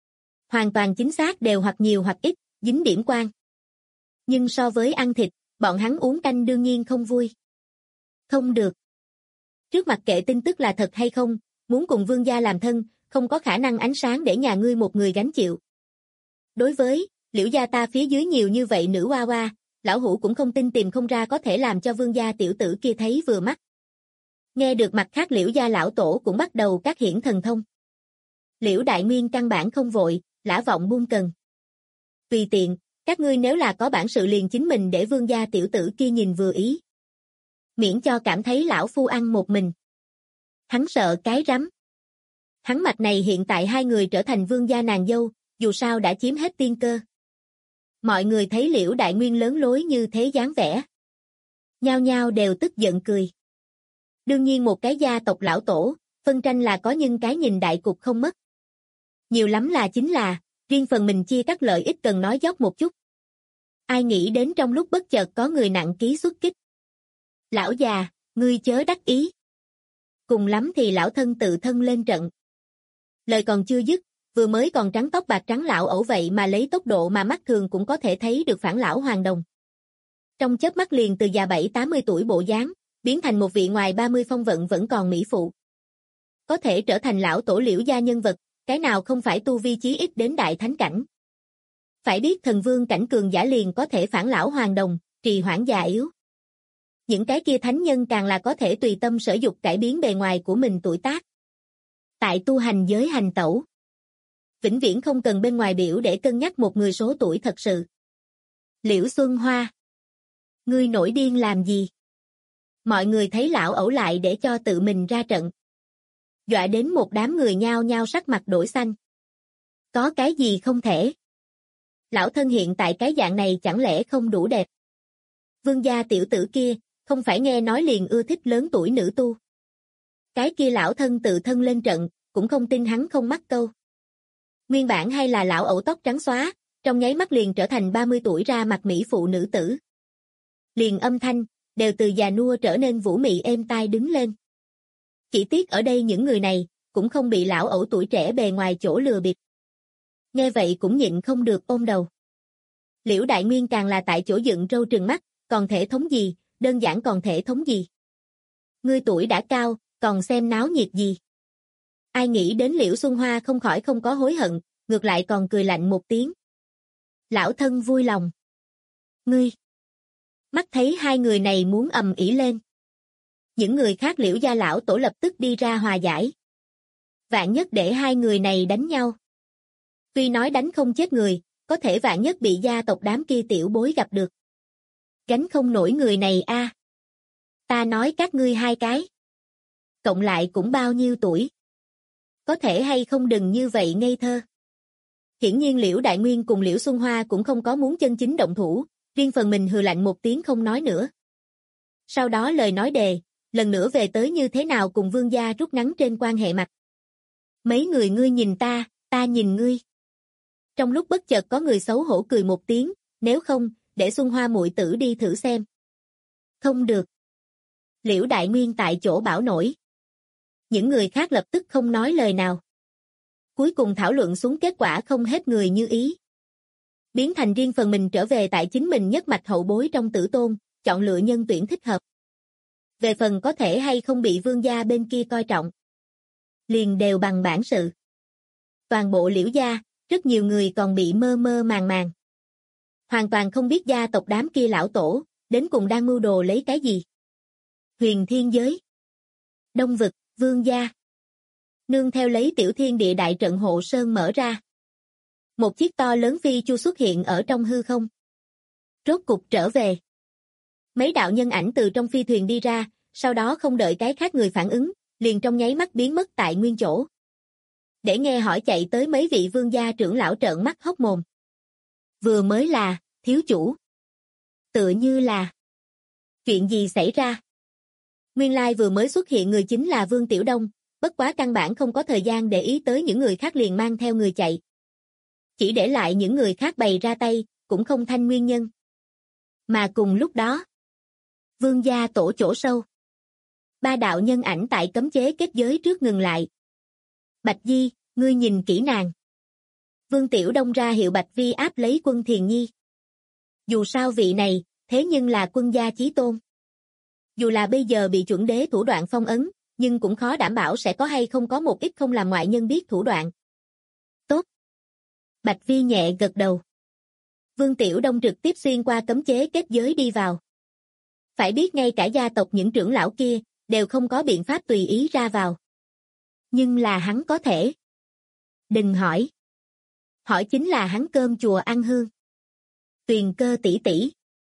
Hoàn toàn chính xác đều hoặc nhiều hoặc ít, dính điểm quan. Nhưng so với ăn thịt, bọn hắn uống canh đương nhiên không vui. Không được. Trước mặt kệ tin tức là thật hay không, muốn cùng vương gia làm thân, không có khả năng ánh sáng để nhà ngươi một người gánh chịu. Đối với, Liễu gia ta phía dưới nhiều như vậy nữ hoa hoa, lão hủ cũng không tin tìm không ra có thể làm cho vương gia tiểu tử kia thấy vừa mắt. Nghe được mặt khác Liễu gia lão tổ cũng bắt đầu các hiển thần thông. Liễu Đại Nguyên căn bản không vội, lã vọng buông cần. Tùy tiện, các ngươi nếu là có bản sự liền chính mình để vương gia tiểu tử kia nhìn vừa ý. Miễn cho cảm thấy lão phu ăn một mình. Hắn sợ cái rắm. Hắn mạch này hiện tại hai người trở thành vương gia nàng dâu, dù sao đã chiếm hết tiên cơ. Mọi người thấy Liễu Đại Nguyên lớn lối như thế dáng vẻ. Nhao nhao đều tức giận cười. Đương nhiên một cái gia tộc lão tổ, phân tranh là có nhưng cái nhìn đại cục không mất. Nhiều lắm là chính là, riêng phần mình chia các lợi ích cần nói dốc một chút. Ai nghĩ đến trong lúc bất chợt có người nặng ký xuất kích. Lão già, ngươi chớ đắc ý. Cùng lắm thì lão thân tự thân lên trận. Lời còn chưa dứt, vừa mới còn trắng tóc bạc trắng lão ẩu vậy mà lấy tốc độ mà mắt thường cũng có thể thấy được phản lão Hoàng Đồng. Trong chớp mắt liền từ già 70-80 tuổi bộ dáng, biến thành một vị ngoài 30 phong vận vẫn còn mỹ phụ. Có thể trở thành lão tổ Liễu gia nhân vật, cái nào không phải tu vi chí ít đến đại thánh cảnh. Phải biết thần vương cảnh cường giả liền có thể phản lão Hoàng Đồng, trì hoãn già yếu. Những cái kia thánh nhân càng là có thể tùy tâm sở dục cải biến bề ngoài của mình tuổi tác. Tại tu hành giới hành tẩu, vĩnh viễn không cần bên ngoài biểu để cân nhắc một người số tuổi thật sự. Liễu Xuân Hoa, ngươi nổi điên làm gì? Mọi người thấy lão ẩu lại để cho tự mình ra trận. Dọa đến một đám người nhao nhao sắc mặt đổi xanh. Có cái gì không thể? Lão thân hiện tại cái dạng này chẳng lẽ không đủ đẹp? Vương gia tiểu tử kia, không phải nghe nói liền ưa thích lớn tuổi nữ tu. Cái kia lão thân tự thân lên trận, cũng không tin hắn không mắc câu. Nguyên bản hay là lão ẩu tóc trắng xóa, trong nháy mắt liền trở thành 30 tuổi ra mặt mỹ phụ nữ tử. Liền âm thanh, đều từ già nua trở nên vũ mị êm tai đứng lên. Chỉ tiếc ở đây những người này, cũng không bị lão ẩu tuổi trẻ bề ngoài chỗ lừa bịp. Nghe vậy cũng nhịn không được ôm đầu. Liễu Đại Nguyên càng là tại chỗ dựng râu trừng mắt, còn thể thống gì, đơn giản còn thể thống gì. Ngươi tuổi đã cao, còn xem náo nhiệt gì. Ai nghĩ đến Liễu Xuân Hoa không khỏi không có hối hận, ngược lại còn cười lạnh một tiếng. Lão thân vui lòng. Ngươi. Mắt thấy hai người này muốn ầm ĩ lên. Những người khác Liễu gia lão tổ lập tức đi ra hòa giải. Vạn nhất để hai người này đánh nhau. Tuy nói đánh không chết người, có thể vạn nhất bị gia tộc đám kia tiểu bối gặp được. Gánh không nổi người này a. Ta nói các ngươi hai cái. Cộng lại cũng bao nhiêu tuổi. Có thể hay không đừng như vậy ngây thơ. Hiển nhiên Liễu Đại Nguyên cùng Liễu Xuân Hoa cũng không có muốn chân chính động thủ, riêng phần mình hừ lạnh một tiếng không nói nữa. Sau đó lời nói đề, lần nữa về tới như thế nào cùng vương gia rút ngắn trên quan hệ mặt. Mấy người ngươi nhìn ta, ta nhìn ngươi. Trong lúc bất chợt có người xấu hổ cười một tiếng, nếu không, để Xuân Hoa muội tử đi thử xem. Không được. Liễu Đại Nguyên tại chỗ bảo nổi. Những người khác lập tức không nói lời nào. Cuối cùng thảo luận xuống kết quả không hết người như ý. Biến thành riêng phần mình trở về tại chính mình nhất mạch hậu bối trong tử tôn, chọn lựa nhân tuyển thích hợp. Về phần có thể hay không bị vương gia bên kia coi trọng. Liền đều bằng bản sự. Toàn bộ Liễu gia, rất nhiều người còn bị mơ mơ màng màng. Hoàn toàn không biết gia tộc đám kia lão tổ, đến cùng đang mưu đồ lấy cái gì. Huyền thiên giới. Đông vực, vương gia. Nương theo lấy tiểu thiên địa đại trận hộ sơn mở ra. Một chiếc to lớn phi chu xuất hiện ở trong hư không. Rốt cục trở về. Mấy đạo nhân ảnh từ trong phi thuyền đi ra, sau đó không đợi cái khác người phản ứng, liền trong nháy mắt biến mất tại nguyên chỗ. Để nghe hỏi chạy tới mấy vị vương gia trưởng lão trợn mắt hốc mồm. Vừa mới là, thiếu chủ. Tựa như là. Chuyện gì xảy ra? Nguyên lai vừa mới xuất hiện người chính là Vương Tiểu Đông, bất quá căn bản không có thời gian để ý tới những người khác liền mang theo người chạy. Chỉ để lại những người khác bày ra tay, cũng không thanh nguyên nhân. Mà cùng lúc đó, Vương gia tổ chỗ sâu. 3 đạo nhân ảnh tại cấm chế kết giới trước ngừng lại. Bạch Di, ngươi nhìn kỹ nàng. Vương Tiểu Đông ra hiệu Bạch Vi áp lấy Quân Thiền Nhi. Dù sao vị này, thế nhưng là quân gia chí tôn. Dù là bây giờ bị chuẩn đế thủ đoạn phong ấn, nhưng cũng khó đảm bảo sẽ có hay không có một ít không làm ngoại nhân biết thủ đoạn. Tốt. Bạch Vi nhẹ gật đầu. Vương Tiểu Đông trực tiếp xuyên qua cấm chế kết giới đi vào. Phải biết ngay cả gia tộc những trưởng lão kia, đều không có biện pháp tùy ý ra vào. Nhưng là hắn có thể. Đừng hỏi. Hỏi chính là hắn cơm chùa ăn hương. Tuyền Cơ tỷ tỷ.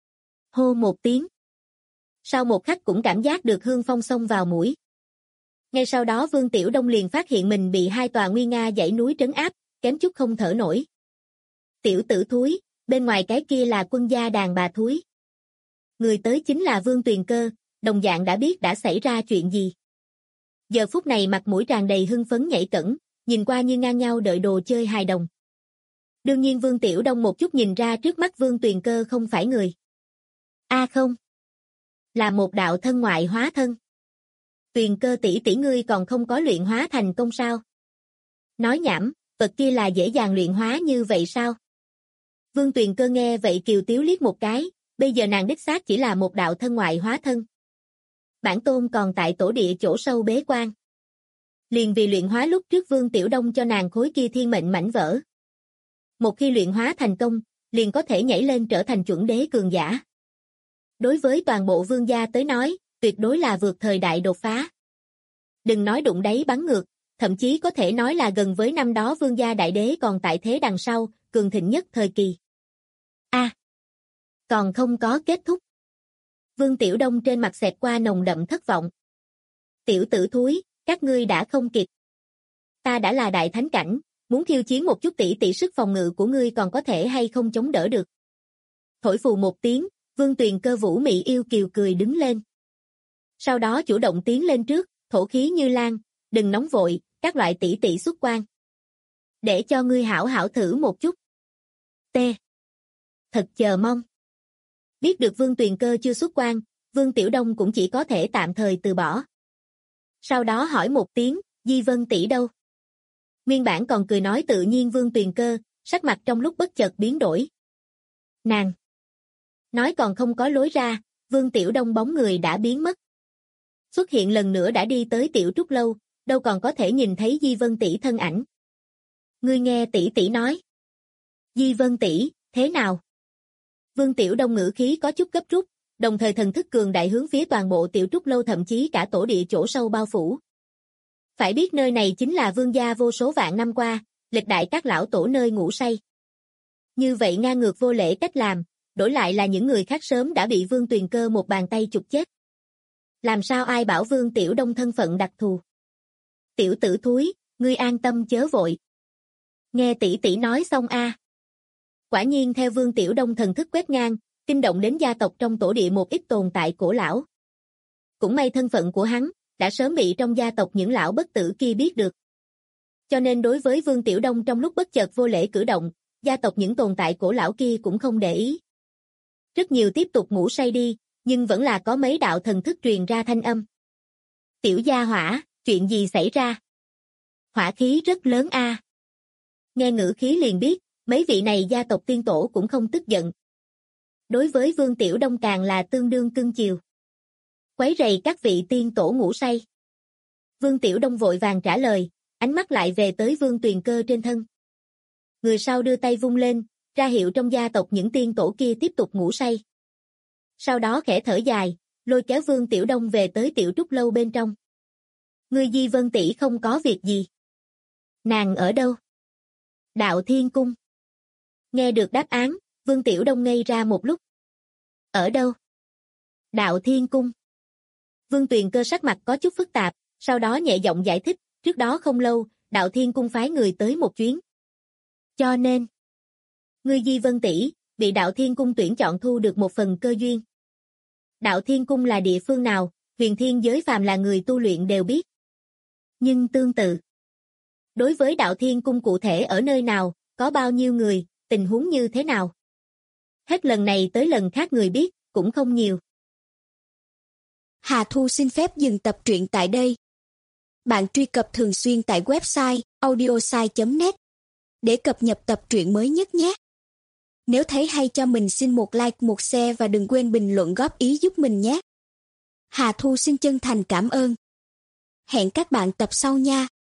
Hô một tiếng. Sau một khắc cũng cảm giác được hương phong xông vào mũi. Ngay sau đó Vương Tiểu Đông liền phát hiện mình bị 2 tòa nguy nga dãy núi trấn áp, kém chút không thở nổi. Tiểu tử thúi, bên ngoài cái kia là quân gia đàn bà thúi. Người tới chính là Vương Tuyền Cơ, đồng dạng đã biết đã xảy ra chuyện gì. Giờ phút này mặt mũi tràn đầy hưng phấn nhảy cẫng, nhìn qua như ngang nhau đợi đồ chơi hài đồng. Đương nhiên Vương Tiểu Đông một chút nhìn ra trước mắt Vương Tuyền Cơ không phải người. Không. Là một đạo thân ngoại hóa thân. Tuyền Cơ tỷ tỷ ngươi còn không có luyện hóa thành công sao? Nói nhảm, vật kia là dễ dàng luyện hóa như vậy sao? Vương Tuyền Cơ nghe vậy kiều tiếu liếc một cái, bây giờ nàng đích xác chỉ là một đạo thân ngoại hóa thân. Bản tôn còn tại tổ địa chỗ sâu bế quan. Liền vì luyện hóa lúc trước Vương Tiểu Đông cho nàng khối kia thiên mệnh mảnh vỡ. Một khi luyện hóa thành công, liền có thể nhảy lên trở thành chuẩn đế cường giả. Đối với toàn bộ vương gia tới nói, tuyệt đối là vượt thời đại đột phá. Đừng nói đụng đáy bắn ngược, thậm chí có thể nói là gần với năm đó vương gia đại đế còn tại thế đằng sau, cường thịnh nhất thời kỳ. Còn không có kết thúc. Vương Tiểu Đông trên mặt xẹt qua nồng đậm thất vọng. Tiểu tử thúi, các ngươi đã không kịp. Ta đã là đại thánh cảnh, muốn khiêu chiến một chút tỷ tỷ sức phòng ngự của ngươi còn có thể hay không chống đỡ được. Thổi phù một tiếng, Vương Tuyền Cơ vũ mị yêu kiều cười đứng lên. Sau đó chủ động tiến lên trước, thổ khí như lan, đừng nóng vội, các loại tỷ tỷ xuất quan. Để cho ngươi hảo hảo thử một chút. Thật chờ mong. Biết được Vương Tuyền Cơ chưa xuất quan, Vương Tiểu Đông cũng chỉ có thể tạm thời từ bỏ. Sau đó hỏi một tiếng, Di Vân tỷ đâu? Nguyên bản còn cười nói tự nhiên Vương Tuyền Cơ, sắc mặt trong lúc bất chợt biến đổi. Nàng. Nói còn không có lối ra, Vương Tiểu Đông bóng người đã biến mất. Xuất hiện lần nữa đã đi tới Tiểu Trúc Lâu, đâu còn có thể nhìn thấy Di Vân tỷ thân ảnh. Ngươi nghe tỷ tỷ nói. Di Vân tỷ, thế nào? Vương Tiểu Đông ngữ khí có chút gấp rút, đồng thời thần thức cường đại hướng phía toàn bộ Tiểu Trúc Lâu thậm chí cả tổ địa chỗ sâu bao phủ. Phải biết nơi này chính là vương gia vô số vạn năm qua, lịch đại các lão tổ nơi ngủ say. Như vậy ngang ngược vô lễ cách làm, đổi lại là những người khác sớm đã bị Vương Tuyền Cơ một bàn tay chụp chết. Làm sao ai bảo Vương Tiểu Đông thân phận đặc thù? Tiểu tử thúi, ngươi an tâm chớ vội. Nghe tỷ tỷ nói xong Quả nhiên theo Vương Tiểu Đông thần thức quét ngang, kinh động đến gia tộc trong tổ địa một ít tồn tại cổ lão. Cũng may thân phận của hắn, đã sớm bị trong gia tộc những lão bất tử kia biết được. Cho nên đối với Vương Tiểu Đông trong lúc bất chợt vô lễ cử động, gia tộc những tồn tại cổ lão kia cũng không để ý. Rất nhiều tiếp tục ngủ say đi, nhưng vẫn là có mấy đạo thần thức truyền ra thanh âm. Tiểu gia hỏa, chuyện gì xảy ra? Hỏa khí rất lớn Nghe ngữ khí liền biết, mấy vị này gia tộc tiên tổ cũng không tức giận. Đối với Vương Tiểu Đông càng là tương đương cưng chiều. Quấy rầy các vị tiên tổ ngủ say. Vương Tiểu Đông vội vàng trả lời, ánh mắt lại về tới Vương Tuyền Cơ trên thân. Người sau đưa tay vung lên, ra hiệu trong gia tộc những tiên tổ kia tiếp tục ngủ say. Sau đó khẽ thở dài, lôi kéo Vương Tiểu Đông về tới Tiểu Trúc Lâu bên trong. Ngươi Di Vân tỷ không có việc gì. Nàng ở đâu? Đạo Thiên Cung. Nghe được đáp án, Vương Tiểu Đông ngây ra một lúc. Ở đâu? Đạo Thiên Cung. Vương Tuyền Cơ sắc mặt có chút phức tạp, sau đó nhẹ giọng giải thích, trước đó không lâu, Đạo Thiên Cung phái người tới một chuyến. Cho nên, ngươi Di Vân tỷ bị Đạo Thiên Cung tuyển chọn thu được một phần cơ duyên. Đạo Thiên Cung là địa phương nào, huyền thiên giới phàm là người tu luyện đều biết. Nhưng tương tự, đối với Đạo Thiên Cung cụ thể ở nơi nào, có bao nhiêu người, tình huống như thế nào? Hết lần này tới lần khác người biết, cũng không nhiều. Hà Thu xin phép dừng tập truyện tại đây. Bạn truy cập thường xuyên tại website audiosai.net để cập nhật tập truyện mới nhất nhé. Nếu thấy hay cho mình xin một like, một share và đừng quên bình luận góp ý giúp mình nhé. Hà Thu xin chân thành cảm ơn. Hẹn các bạn tập sau nha.